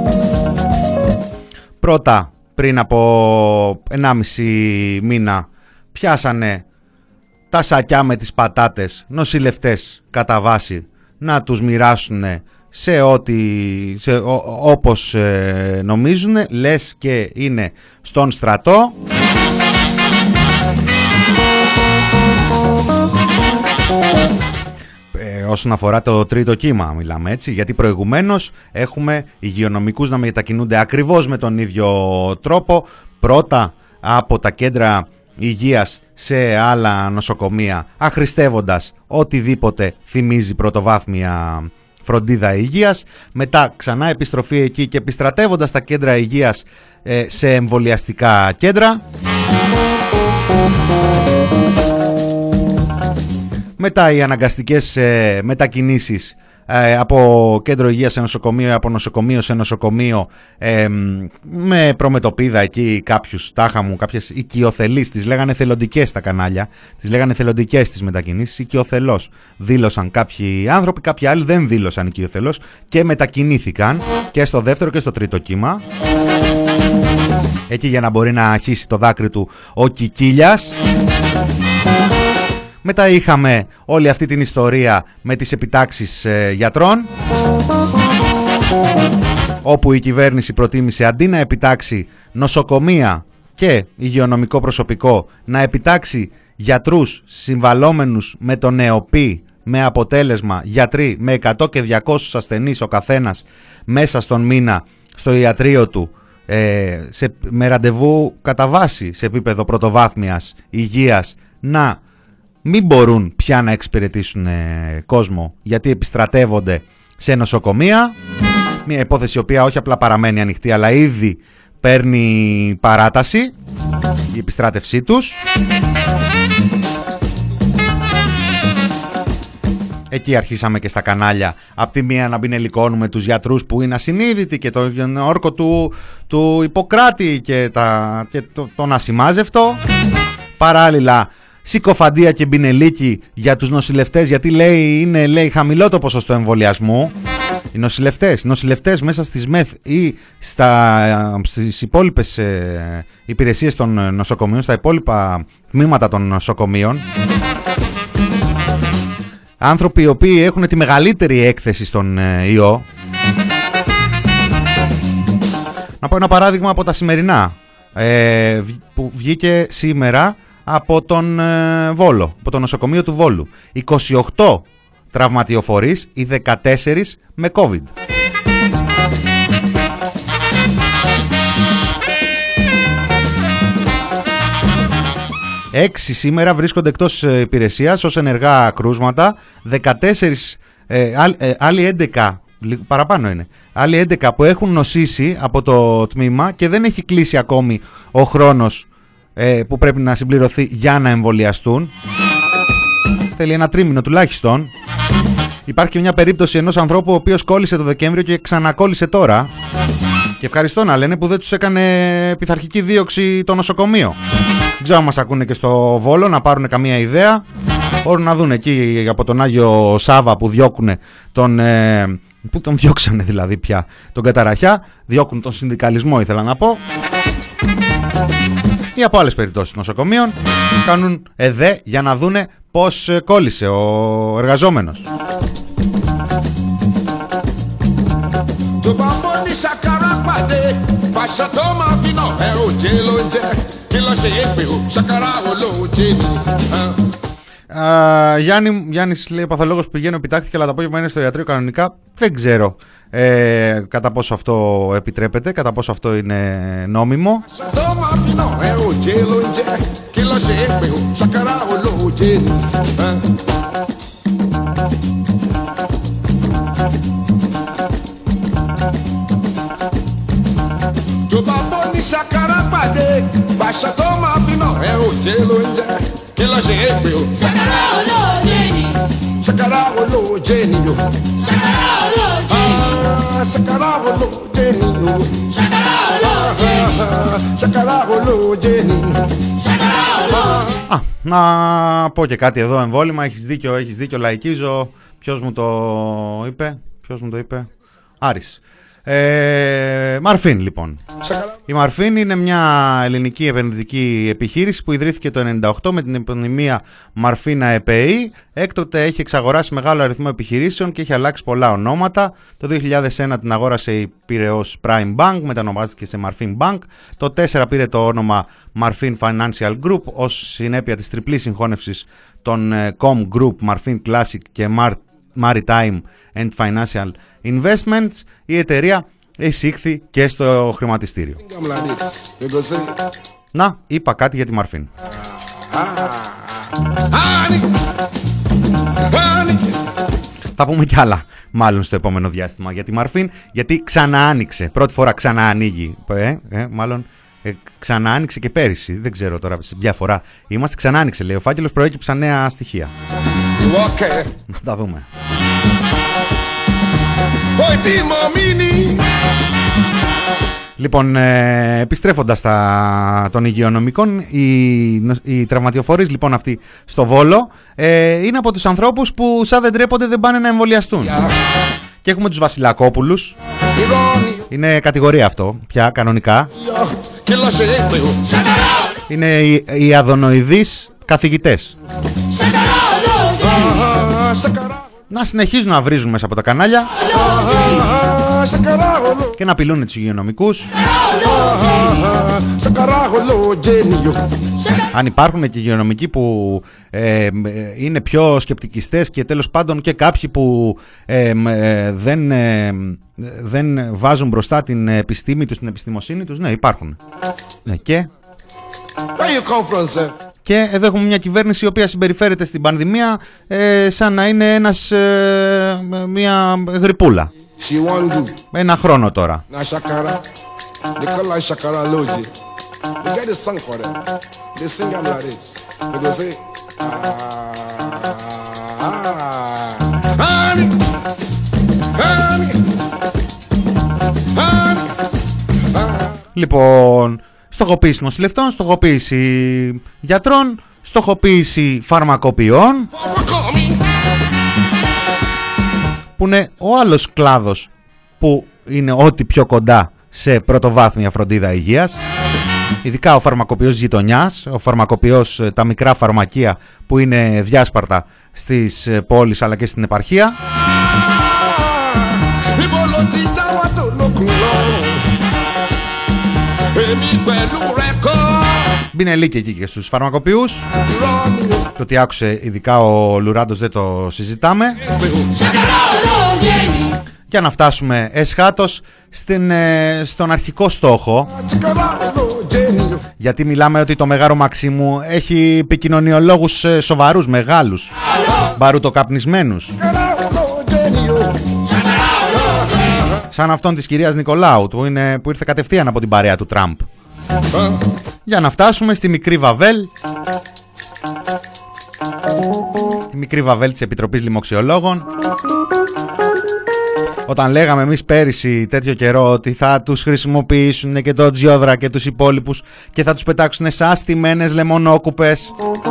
Πρώτα, πριν από ενάμιση μήνα, πιάσανε τα σακιά με τις πατάτες νοσηλευτές κατά βάση να τους μοιράσουν σε ό,τι, σε, ό, όπως ε, νομίζουν, λες και είναι στον στρατό. Όσον αφορά το τρίτο κύμα μιλάμε έτσι, γιατί προηγουμένως έχουμε υγειονομικούς να μετακινούνται ακριβώς με τον ίδιο τρόπο, πρώτα από τα κέντρα υγείας σε άλλα νοσοκομεία, αχρηστεύοντας οτιδήποτε θυμίζει πρωτοβάθμια φροντίδα υγείας, μετά ξανά επιστροφή εκεί και επιστρατεύοντας τα κέντρα υγείας ε, σε εμβολιαστικά κέντρα. Μετά οι αναγκαστικές ε, μετακινήσεις ε, από κέντρο υγείας σε νοσοκομείο, από νοσοκομείο σε νοσοκομείο, ε, με προμετωπίδα εκεί κάποιους τάχα μου, κάποιες οικειοθελείς, τις λέγανε θελοντικές στα κανάλια, τις λέγανε θελοντικές τις μετακινήσεις, οικειοθελώς δήλωσαν κάποιοι άνθρωποι, κάποιοι άλλοι δεν δήλωσαν οικειοθελώς και μετακινήθηκαν και στο δεύτερο και στο τρίτο κύμα. Εκεί για να μπορεί να αρχίσει το δάκρυ του ο Κικίλιας. Μετά είχαμε όλη αυτή την ιστορία με τις επιτάξεις ε, γιατρών, όπου η κυβέρνηση προτίμησε αντί να επιτάξει νοσοκομεία και υγειονομικό προσωπικό, να επιτάξει γιατρούς συμβαλόμενους με τον ΕΟΠΗ, με αποτέλεσμα γιατροί με εκατό και διακόσιους ασθενείς ο καθένας μέσα στον μήνα στο ιατρείο του, ε, σε, με ραντεβού κατά βάση σε επίπεδο πρωτοβάθμιας υγείας, να μην μπορούν πια να εξυπηρετήσουν κόσμο γιατί επιστρατεύονται σε νοσοκομεία. Μια υπόθεση η οποία όχι απλά παραμένει ανοιχτή, αλλά ήδη παίρνει παράταση η επιστράτευσή τους. Εκεί αρχίσαμε και στα κανάλια απ' τη μία να μπινελικώνουμε τους γιατρούς που είναι ασυνείδητοι και τον όρκο του, του Ιπποκράτη και, τα, και το, τον ασημάζευτο. Παράλληλα συκοφαντία και μπινελίκι για τους νοσηλευτές, γιατί λέει είναι λέει, χαμηλό το ποσοστό εμβολιασμού. Οι νοσηλευτές, οι νοσηλευτές μέσα στις ΜΕΘ ή στα, στις υπόλοιπες ε, υπηρεσίες των νοσοκομείων, στα υπόλοιπα τμήματα των νοσοκομείων, άνθρωποι οι οποίοι έχουν τη μεγαλύτερη έκθεση στον ε, ιό. Να πω ένα παράδειγμα από τα σημερινά ε, που βγήκε σήμερα από τον ε, Βόλο, από το νοσοκομείο του Βόλου. είκοσι οκτώ τραυματιοφορείς, οι δεκατέσσερις με COVID. Έξι σήμερα βρίσκονται εκτός υπηρεσίας ως ενεργά κρούσματα, δεκατέσσερις, ε, άλλ, ε, άλλοι έντεκα, παραπάνω είναι, άλλοι έντεκα που έχουν νοσήσει από το τμήμα και δεν έχει κλείσει ακόμη ο χρόνος ε, που πρέπει να συμπληρωθεί για να εμβολιαστούν. Θέλει ένα τρίμηνο τουλάχιστον. Υπάρχει και μια περίπτωση ενός ανθρώπου ο οποίος κόλλησε το Δεκέμβριο και ξανακόλλησε τώρα Και ευχαριστώ να λένε που δεν τους έκανε πειθαρχική δίωξη το νοσοκομείο. Δεν ξέρω αν μας ακούνε και στο Βόλο να πάρουν καμία ιδέα. Μπορούν να δουν εκεί από τον Άγιο Σάβα που διώκουν τον... Ε, που τον διώξανε δηλαδή πια τον Καταραχιά. Διώκουν τον συνδικαλισμό, ήθελα να πω. Ή από άλλες περιπτώσεις νοσοκομείων. Κάνουν εδέ για να δούνε πώς κόλλησε ο εργαζόμενος. Uh, Γιάννη, Γιάννης λέει, ο παθολόγος που πηγαίνω επιτάχθηκε, αλλά το απόγευμα είναι στο ιατρείο κανονικά. Δεν ξέρω ε, κατά πόσο αυτό επιτρέπεται, κατά πόσο αυτό είναι νόμιμο. Α, να πω και κάτι εδώ εμβόλυμα. Έχεις δίκιο, έχεις δίκιο, λαϊκίζω. Ποιος μου το είπε, ποιος μου το είπε, Άρης. Ε, Μαρφίν λοιπόν. Η Μαρφίν είναι μια ελληνική επενδυτική επιχείρηση που ιδρύθηκε το ενενήντα οκτώ με την επωνυμία Μαρφίνα ΕΠΕΗ. Έκτοτε έχει εξαγοράσει μεγάλο αριθμό επιχειρήσεων και έχει αλλάξει πολλά ονόματα. Το δύο χιλιάδες ένα την αγόρασε η Πειραιώς Prime Bank, μετανομάστηκε σε Marfin Bank. Το δύο χιλιάδες τέσσερα πήρε το όνομα Marfin Financial Group ως συνέπεια της τριπλής συγχώνευσης των Com Group, Marfin Classic και Maritime and Financial Investments. Η εταιρεία εισήχθη και στο χρηματιστήριο. Να, είπα κάτι για τη Μαρφίν. Θα πούμε κι άλλα μάλλον στο επόμενο διάστημα για τη Μαρφίν, γιατί ξανά άνοιξε. Πρώτη φορά ξανά ανοίγει. Ε, ε, μάλλον ε, ξανά άνοιξε και πέρυσι. Δεν ξέρω τώρα σε ποια φορά είμαστε. Ξανά άνοιξε, λέει ο φάκελος, προέκυψαν νέα στοιχεία. Okay. Να τα δούμε. Λοιπόν, ε, επιστρέφοντας στα των υγειονομικών, οι, οι τραυματιοφορείς λοιπόν αυτοί στο Βόλο ε, είναι από τους ανθρώπους που σαν δεν τρέπονται δεν πάνε να εμβολιαστούν. Yeah. Και έχουμε τους Βασιλακόπουλους. Είναι κατηγορία αυτό πια κανονικά. Είναι οι, οι αδονοειδείς καθηγητές. Να συνεχίζουν να βρίζουν μέσα από τα κανάλια και να απειλούν τους υγειονομικούς. Αν υπάρχουν και υγειονομικοί που ε, είναι πιο σκεπτικιστές και τέλος πάντων και κάποιοι που ε, ε, δεν, ε, δεν βάζουν μπροστά την επιστήμη τους, την επιστημοσύνη τους, ναι, υπάρχουν. Ναι, και... Και εδώ έχουμε μια κυβέρνηση η οποία συμπεριφέρεται στην πανδημία ε, σαν να είναι ένας, ε, μια γρυπούλα. Ένα χρόνο τώρα. Λοιπόν... Στοχοποίηση νοσηλευτών, στοχοποίηση γιατρών, στοχοποίηση φαρμακοποιών, που είναι ο άλλος κλάδος που είναι ό,τι πιο κοντά σε πρωτοβάθμια φροντίδα υγείας. Ειδικά ο φαρμακοποιός γειτονιάς, ο φαρμακοποιός, τα μικρά φαρμακεία που είναι διάσπαρτα στις πόλεις αλλά και στην επαρχία. Μπίνε λύκη εκεί και στους φαρμακοποιούς. Το ότι άκουσε ειδικά ο Λουράντος δεν το συζητάμε. Για να φτάσουμε εσχάτως στην, στον αρχικό στόχο. Γιατί μιλάμε ότι το Μεγάρο Μαξίμου έχει επικοινωνιολόγους σοβαρούς, μεγάλους, μπαρουτοκαπνισμένους, σαν αυτόν της κυρίας Νικολάου που, είναι, που ήρθε κατευθείαν από την παρέα του Τραμπ. Για να φτάσουμε στη μικρή Βαβέλ, τη μικρή Βαβέλ της Επιτροπής Λοιμοξιολόγων, Όταν λέγαμε εμείς πέρυσι τέτοιο καιρό ότι θα τους χρησιμοποιήσουν και τον Τζιόδρα και τους υπόλοιπους και θα τους πετάξουν σαν στημένες λεμονόκουπες.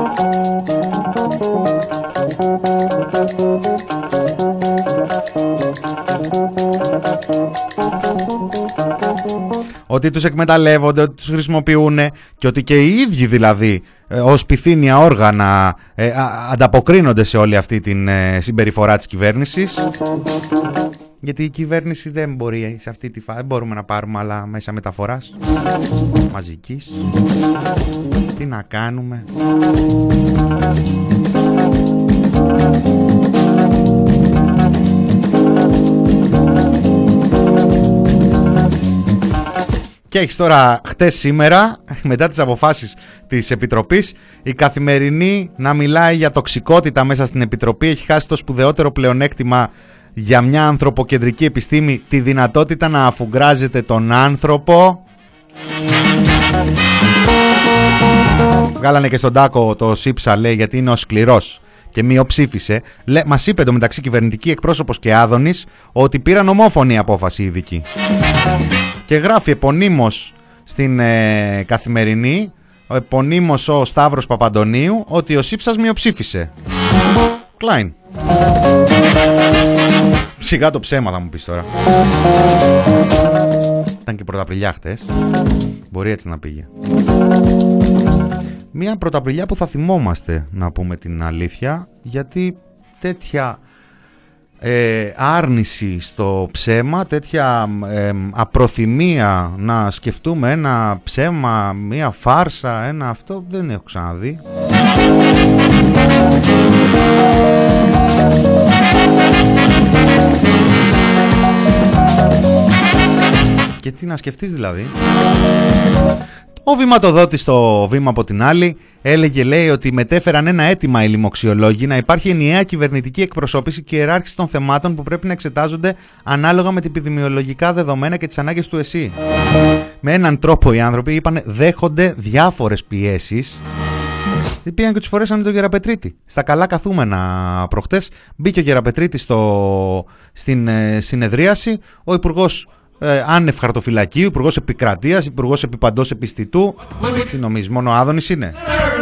Ότι τους εκμεταλλεύονται, ότι τους χρησιμοποιούν και ότι και οι ίδιοι δηλαδή ε, ως πυθύνια όργανα ε, α, ανταποκρίνονται σε όλη αυτή την ε, συμπεριφορά της κυβέρνησης. Γιατί η κυβέρνηση δεν μπορεί σε αυτή τη φάση, δεν μπορούμε να πάρουμε άλλα μέσα μεταφοράς μαζικής. Τι να κάνουμε. Και έχεις τώρα χτες σήμερα, μετά τις αποφάσεις της Επιτροπής, η Καθημερινή να μιλάει για τοξικότητα μέσα στην Επιτροπή. Έχει χάσει το σπουδαιότερο πλεονέκτημα για μια ανθρωποκεντρική επιστήμη, τη δυνατότητα να αφουγκράζεται τον άνθρωπο. Βγάλανε και στον τάκο το ΣΥΠΣΑ, λέει, γιατί είναι ο σκληρός και μειοψήφισε. Μας είπε το μεταξύ κυβερνητική εκπρόσωπος και Άδωνης ότι πήραν ομόφωνη απόφαση οι ειδικοί. Και γράφει επωνύμως στην ε, Καθημερινή, ο επωνύμως ο Σταύρος Παπαντονίου, ότι ο ΣΥΠΣΑς μειοψήφισε. Κλάιν. Σιγά το ψέμα θα μου πεις τώρα. Ήταν και πρωταπριλιά χτες. Μπορεί έτσι να πήγε. Μια πρωταπριλιά που θα θυμόμαστε, να πούμε την αλήθεια, γιατί τέτοια ε, άρνηση στο ψέμα, τέτοια ε, απροθυμία να σκεφτούμε ένα ψέμα, μια φάρσα, ένα αυτό, δεν έχω ξαναδεί. Και τι να σκεφτείς δηλαδή. Ο βηματοδότης στο Βήμα από την άλλη έλεγε, λέει, ότι μετέφεραν ένα αίτημα οι λοιμοξιολόγοι να υπάρχει ενιαία κυβερνητική εκπροσώπηση και ιεράρχηση των θεμάτων που πρέπει να εξετάζονται ανάλογα με τα επιδημιολογικά δεδομένα και τις ανάγκες του ΕΣΥ. Με έναν τρόπο οι άνθρωποι, είπαν, δέχονται διάφορες πιέσεις. Πήγαν και τους φορέσανε τον Γεραπετρίτη. Στα καλά καθούμενα προχτές μπήκε ο Γεραπετρίτης στο, στην ε, συνεδρίαση, ο Υπουργός ε, Άνευ Χαρτοφυλακίου, Υπουργός Επικρατείας, Υπουργός Επιπαντός Επιστητού. Τι νομίζεις, μόνο ο Άδωνης είναι?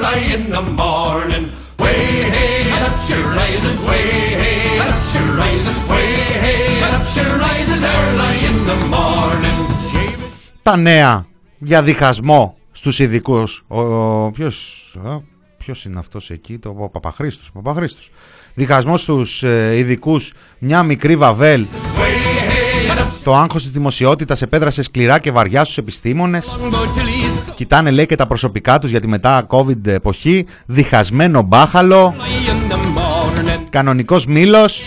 Τα νέα για διχασμό στους ειδικούς. Ο, ο, ποιος... Ποιος είναι αυτός εκεί, το ο Παπαχρήστος, ο Παπαχρήστος. Διχασμός στους ε, ειδικούς, μια μικρή βαβέλ. Το άγχος της δημοσιότητας επέδρασε σκληρά και βαριά στους επιστήμονες. Κοιτάνε, λέει, και τα προσωπικά τους για τη μετά COVID εποχή. Διχασμένο μπάχαλο. Κανονικός μήλος.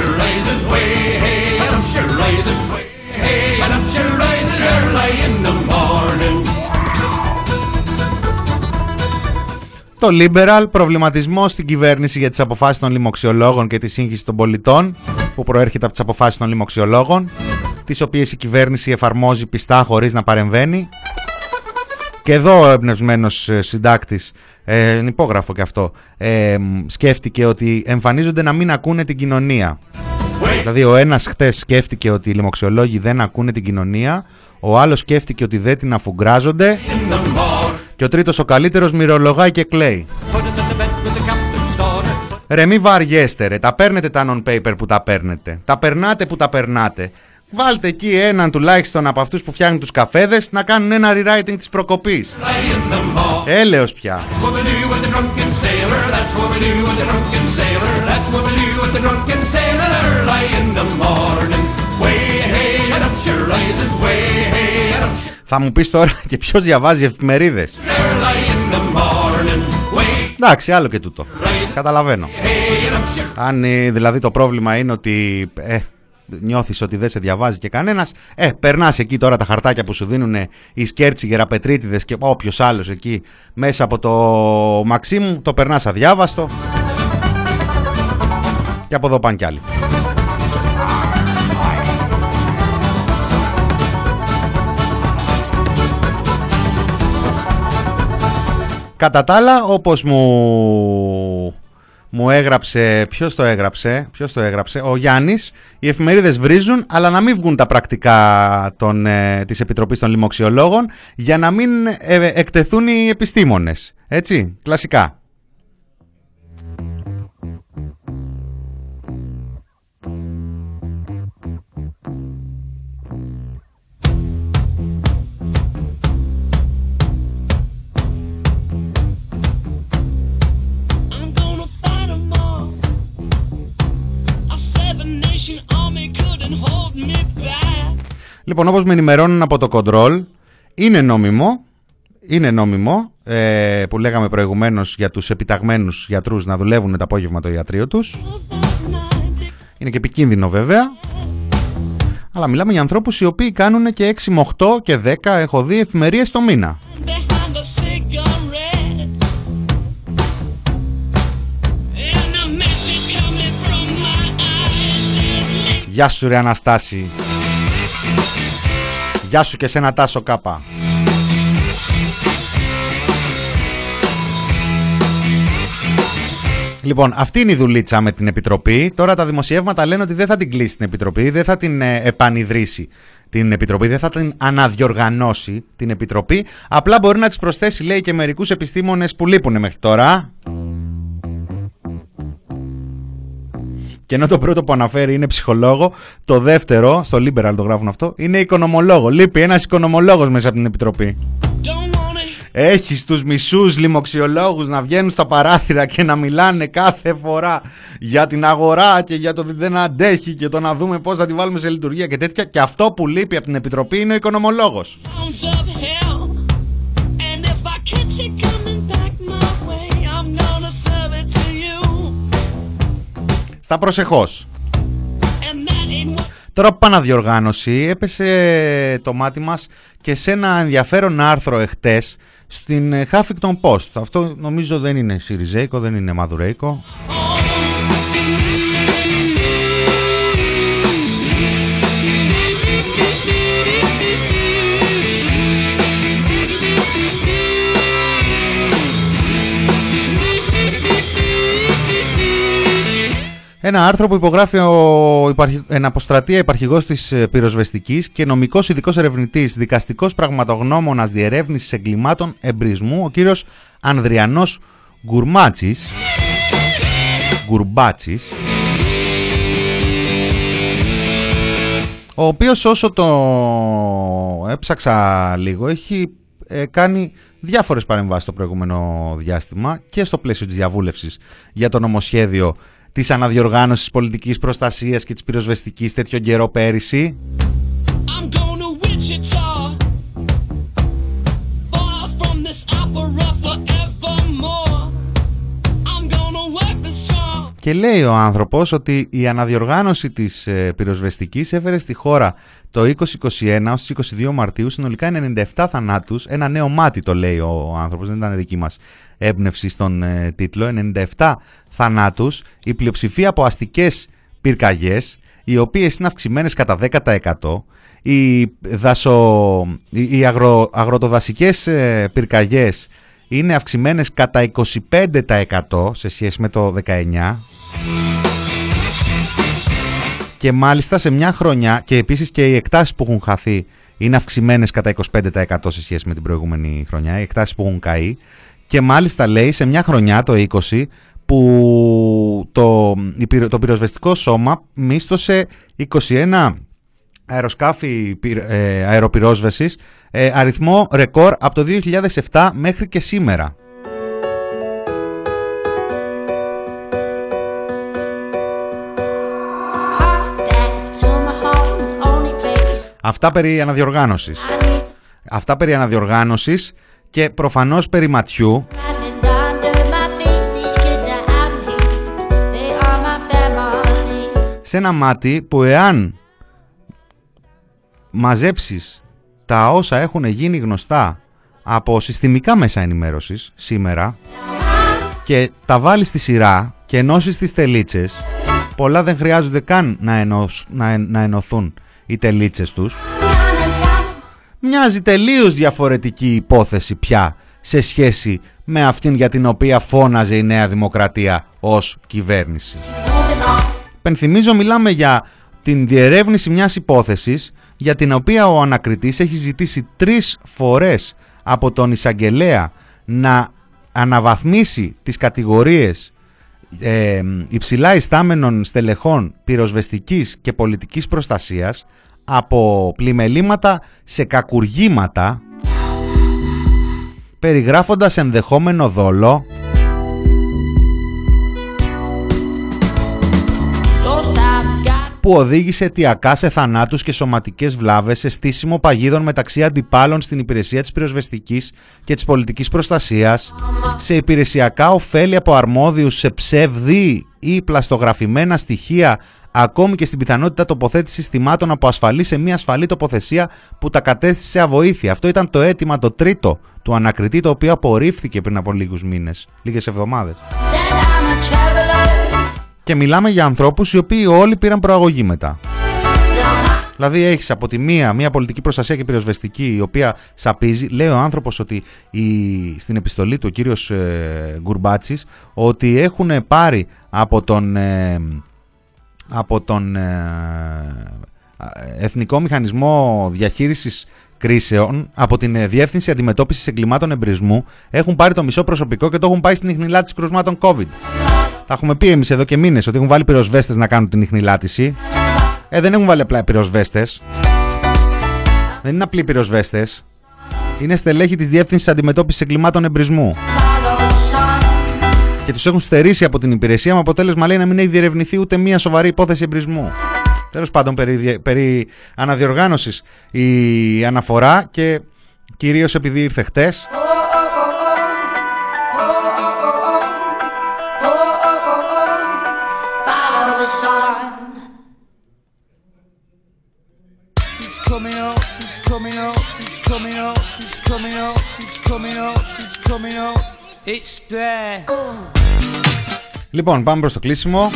Το Liberal, προβληματισμό στην κυβέρνηση για τις αποφάσεις των λοιμοξιολόγων και τη σύγχυση των πολιτών που προέρχεται από τις αποφάσεις των λοιμοξιολόγων, τις οποίες η κυβέρνηση εφαρμόζει πιστά χωρίς να παρεμβαίνει. Και εδώ ο εμπνευσμένος συντάκτης, ε, υπόγραφο και αυτό, ε, σκέφτηκε ότι εμφανίζονται να μην ακούνε την κοινωνία. Δηλαδή ο ένας χτες σκέφτηκε ότι οι λοιμοξιολόγοι δεν ακούνε την κοινωνία, ο άλλος σκέφτηκε ότι δεν την αφουγκράζονται και ο τρίτος, ο καλύτερος, μυρολογάει και κλαίει. Ρε, μη βαριέστε ρε, τα παίρνετε τα non-paper που τα παίρνετε, τα περνάτε που τα περνάτε. Βάλτε εκεί έναν τουλάχιστον από αυτούς που φτιάχνουν τους καφέδες να κάνουν ένα rewriting της προκοπής. Έλεος πια. Θα μου πεις τώρα, και ποιος διαβάζει εφημερίδες? Εντάξει, άλλο και τούτο. Καταλαβαίνω. Αν δηλαδή το πρόβλημα είναι ότι ε, νιώθεις ότι δεν σε διαβάζει και κανένας, ε, περνάς εκεί τώρα τα χαρτάκια που σου δίνουν οι Σκέρτσι, Γεραπετρίτιδες και όποιος άλλος εκεί μέσα από το Μαξίμου, το περνάς αδιάβαστο. Και από εδώ πάνε κι άλλοι. Κατά τα άλλα, όπως μου μου έγραψε, ποιος το έγραψε, ποιος το έγραψε, ο Γιάννης, οι εφημερίδες βρίζουν, αλλά να μην βγουν τα πρακτικά των, ε, της Επιτροπής των Λοιμοξιολόγων για να μην ε, εκτεθούν οι επιστήμονες. Έτσι, κλασικά. Λοιπόν, όπως με ενημερώνουν από το Control, είναι νόμιμο, είναι νόμιμο ε, που λέγαμε προηγουμένως για τους επιταγμένους γιατρούς να δουλεύουν το απόγευμα το ιατρείο τους. Είναι και επικίνδυνο βέβαια, αλλά μιλάμε για ανθρώπους οι οποίοι κάνουν και έξι με οκτώ και δέκα, έχω δει, εφημερίες το μήνα. Γεια σου ρε Αναστάση. Γεια σου και σένα Τάσο Κάπα. Λοιπόν, αυτή είναι η δουλίτσα με την Επιτροπή. Τώρα τα δημοσιεύματα λένε ότι δεν θα την κλείσει την Επιτροπή, δεν θα την ε, επανιδρύσει την Επιτροπή, δεν θα την αναδιοργανώσει την Επιτροπή. Απλά μπορεί να της προσθέσει, λέει, και μερικούς επιστήμονες που λείπουν μέχρι τώρα. Και ενώ το πρώτο που αναφέρει είναι ψυχολόγο, το δεύτερο, στο Liberal το γράφουν αυτό, είναι οικονομολόγο. Λείπει ένας οικονομολόγος μέσα από την Επιτροπή. Έχεις τους μισούς λοιμοξιολόγους να βγαίνουν στα παράθυρα και να μιλάνε κάθε φορά για την αγορά και για το ότι δεν αντέχει και το να δούμε πώς θα τη βάλουμε σε λειτουργία και τέτοια. Και αυτό που λείπει από την Επιτροπή είναι ο οικονομολόγος. Στα προσεχώς. Τώρα από επαναδιοργάνωση έπεσε το μάτι μας και σε ένα ενδιαφέρον άρθρο εχτες στην Huffington Post. Αυτό νομίζω δεν είναι σιριζέικο, δεν είναι μαδουρέικο. Ένα άρθρο που υπογράφει ο υπαρχη... εν αποστρατεία υπαρχηγός της πυροσβεστικής και νομικός ειδικός ερευνητής, δικαστικός πραγματογνώμονας διερεύνησης εγκλημάτων εμπρισμού, ο κύριος Ανδριανός Γκουρμάτσης, Γκουρμπάτσης, ο οποίος, όσο το έψαξα λίγο, έχει ε, κάνει διάφορες παρεμβάσεις το προηγούμενο διάστημα και στο πλαίσιο της διαβούλευσης για το νομοσχέδιο της αναδιοργάνωσης πολιτικής προστασίας και της πυροσβεστικής τέτοιο καιρό πέρυσι. Και λέει ο άνθρωπος ότι η αναδιοργάνωση της ε, πυροσβεστικής έφερε στη χώρα το είκοσι είκοσι ένα ως είκοσι δύο Μαρτίου συνολικά ενενήντα επτά θανάτους, ένα νέο μάτι το λέει ο άνθρωπος, δεν ήταν δική μας έμπνευση στον ε, τίτλο, ενενήντα επτά θανάτους, η πλειοψηφία από αστικές πυρκαγιές, οι οποίες είναι αυξημένες κατά δέκα τοις εκατό, οι, δασο, οι, οι αγρο, αγροτοδασικές ε, πυρκαγιές είναι αυξημένες κατά είκοσι πέντε τοις εκατό σε σχέση με το δεκαεννιά. Και μάλιστα σε μια χρονιά, και επίσης και οι εκτάσεις που έχουν χαθεί είναι αυξημένες κατά είκοσι πέντε τοις εκατό σε σχέση με την προηγούμενη χρονιά, οι εκτάσεις που έχουν καεί. Και μάλιστα λέει σε μια χρονιά, το είκοσι, που το, το πυροσβεστικό σώμα μίσθωσε είκοσι ένα αεροσκάφη ε, αεροπυρόσβεσης, ε, αριθμό ρεκόρ από το δύο χιλιάδες επτά μέχρι και σήμερα. Αυτά περί αναδιοργάνωσης. Αυτά περί αναδιοργάνωσης και προφανώς περί ματιού. Σε ένα μάτι που εάν μαζέψεις τα όσα έχουν γίνει γνωστά από συστημικά μέσα ενημέρωσης σήμερα και τα βάλεις στη σειρά και ενώσεις τις τελίτσες, πολλά δεν χρειάζονται καν να, ενώσ, να, να ενωθούν οι τελίτσες τους. Μοιάζει τελείως διαφορετική υπόθεση πια σε σχέση με αυτήν για την οποία φώναζε η Νέα Δημοκρατία ως κυβέρνηση. Πενθυμίζω, μιλάμε για την διερεύνηση μιας υπόθεσης για την οποία ο ανακριτής έχει ζητήσει τρεις φορές από τον εισαγγελέα να αναβαθμίσει τις κατηγορίες ε, υψηλά ιστάμενων στελεχών πυροσβεστικής και πολιτικής προστασίας από πλημελήματα σε κακουργήματα, περιγράφοντας ενδεχόμενο δόλο που οδήγησε αιτιακά σε θανάτους και σωματικές βλάβες, σε στήσιμο παγίδων μεταξύ αντιπάλων στην υπηρεσία της πυροσβεστικής και της πολιτικής προστασίας, σε υπηρεσιακά ωφέλη από αρμόδιους, σε ψευδή ή πλαστογραφημένα στοιχεία, ακόμη και στην πιθανότητα τοποθέτησης θυμάτων από ασφαλή σε μη ασφαλή τοποθεσία που τα κατέστησε σε αβοήθεια. Αυτό ήταν το αίτημα το τρίτο του ανακριτή, το οποίο απορρίφθηκε πριν από λίγους μήνες, λίγες εβδομάδες. Και μιλάμε για ανθρώπους οι οποίοι όλοι πήραν προαγωγή μετά. Δηλαδή έχεις από τη μία μια πολιτική προστασία και πυροσβεστική η οποία σαπίζει. Λέει ο άνθρωπος ότι η, στην επιστολή του ο κύριος ε, Γκουρμπάτσης ότι έχουν πάρει από τον, ε, από τον ε, Εθνικό Μηχανισμό Διαχείρισης Κρίσεων, από την ε, Διεύθυνση Αντιμετώπισης Εγκλημάτων Εμπρισμού, έχουν πάρει το μισό προσωπικό και το έχουν πάει στην ιχνηλάτηση κρουσμάτων COVID. Τα έχουμε πει εμείς εδώ και μήνες ότι έχουν βάλει πυροσβέστες να κάνουν την ιχνηλάτηση. Ε, δεν έχουν βάλει απλά πυροσβέστες. Δεν είναι απλοί πυροσβέστες. Είναι στελέχοι της Διεύθυνσης Αντιμετώπισης Εγκλημάτων Εμπρισμού. Και τους έχουν στερήσει από την υπηρεσία με αποτέλεσμα, λέει, να μην έχει διερευνηθεί ούτε μία σοβαρή υπόθεση εμπρισμού. Τέλος πάντων, περί, περί αναδιοργάνωσης η αναφορά και κυρίως επειδή ήρθε χτες. Λοιπόν, πάμε προς το κλείσιμο.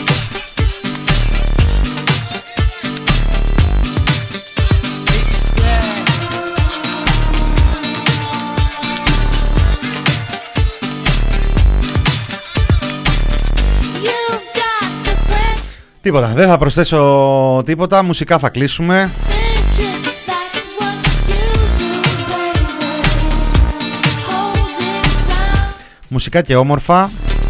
Τίποτα, δεν θα προσθέσω τίποτα, μουσικά θα κλείσουμε. Μουσικά και όμορφα.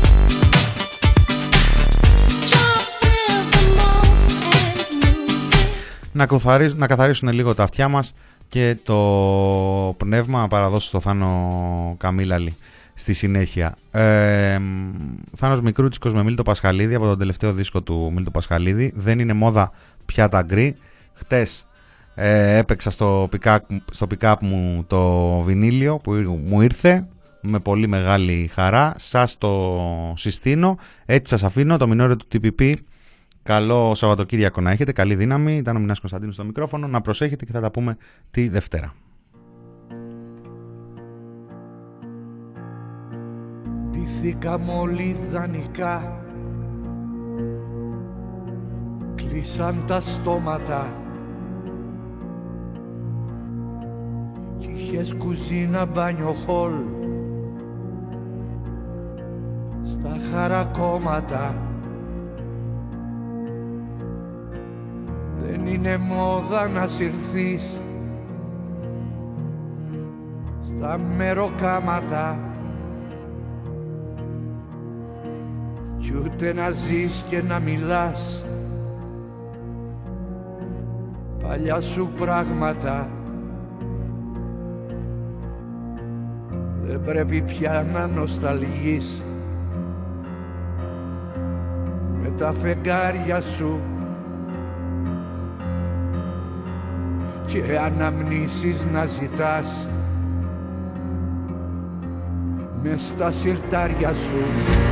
Να, καθαρίσουν, να καθαρίσουν λίγο τα αυτιά μας και το πνεύμα, παραδώσει στο Θάνο Καμίλαλη στη συνέχεια. Ε, Θάνος Μικρούτσικος με Μίλτο Πασχαλίδη από τον τελευταίο δίσκο του Μίλτο Πασχαλίδη. Δεν είναι μόδα πια τα γκρι. Χτες ε, έπαιξα στο pick-up, στο pick-up μου το βινίλιο που μου ήρθε με πολύ μεγάλη χαρά. Σας το συστήνω. Έτσι σας αφήνω το μινόριο του τι πι πι. Καλό Σαββατοκύριακο να έχετε. Καλή δύναμη. Ήταν ο Μινάς Κωνσταντίνος στο μικρόφωνο. Να προσέχετε και θα τα πούμε τη Δευτέρα. Ντύθηκαμε όλοι δανεικά, κλείσαν τα στόματα κι είχες κουζίνα, μπάνιο, χολ στα χαρακόμματα. Δεν είναι μόδα να συρθείς στα μεροκάματα κι ούτε να ζεις και να μιλάς παλιά σου πράγματα. Δεν πρέπει πια να νοσταλγείς με τα φεγγάρια σου και αναμνήσεις να ζητάς μες στα συρτάρια σου.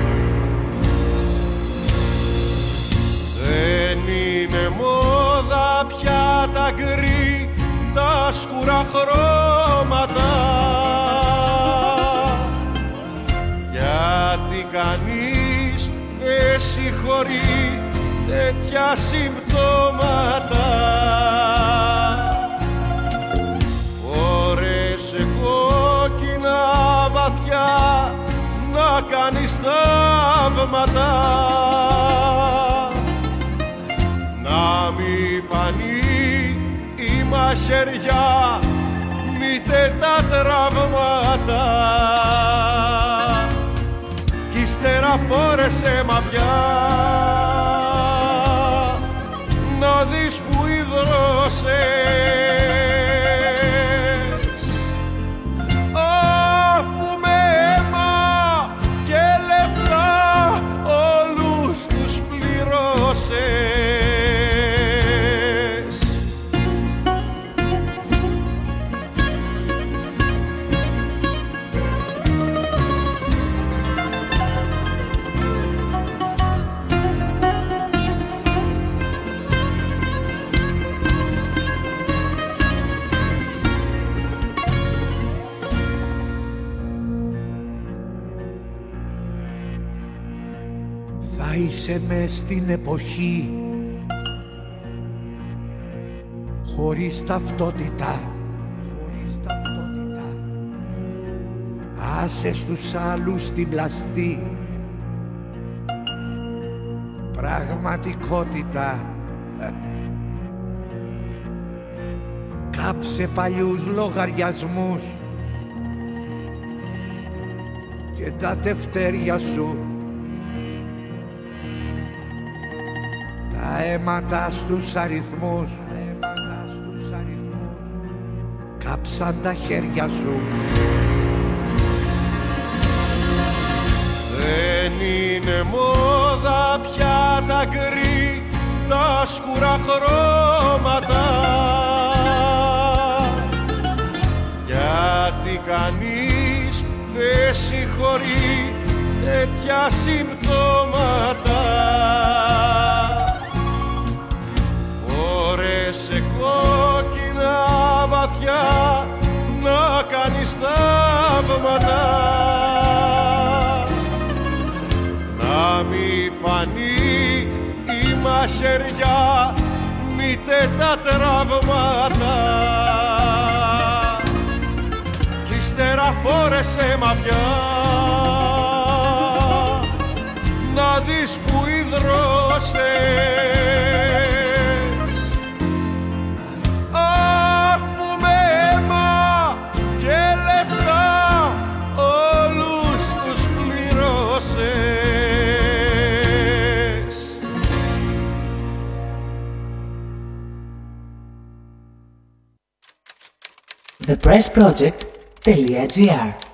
Δεν είναι μόδα πια τα γκρι, τα σκουρά χρώματα, γιατί κανείς δεν συγχωρεί τέτοια συμπτώματα. Ώρες σε κόκκινα βαθιά να κάνεις θαύματα, να μη φανεί η μαχαιριά μήτε τα τραύματα, κι ύστερα φόρεσε μαυριά να δεις που υδρώσες. Αφού με αίμα και λεφτά όλους τους πληρώσες. Θα είσαι μες στην εποχή χωρίς ταυτότητα, χωρίς ταυτότητα. Άσε στους άλλους την πλαστή πραγματικότητα. Κάψε παλιούς λογαριασμούς και τα τευτέρια σου, τα αίματα στους αριθμούς, κάψαν τα χέρια σου. Δεν είναι μόδα πια τα γκρι, τα σκουρά χρώματα, γιατί κανείς δεν συγχωρεί τέτοια συμπτώματα. Φόρεσε κόκκινα βαθιά να κάνεις θαύματα, να μη φανεί η μαχαιριά μήτε τα τραύματα, κι ύστερα φόρεσε μαυριά να δεις που υδρώσες. Αφού με αίμα και λεφτά όλους τους πληρώσες. the press project dot gr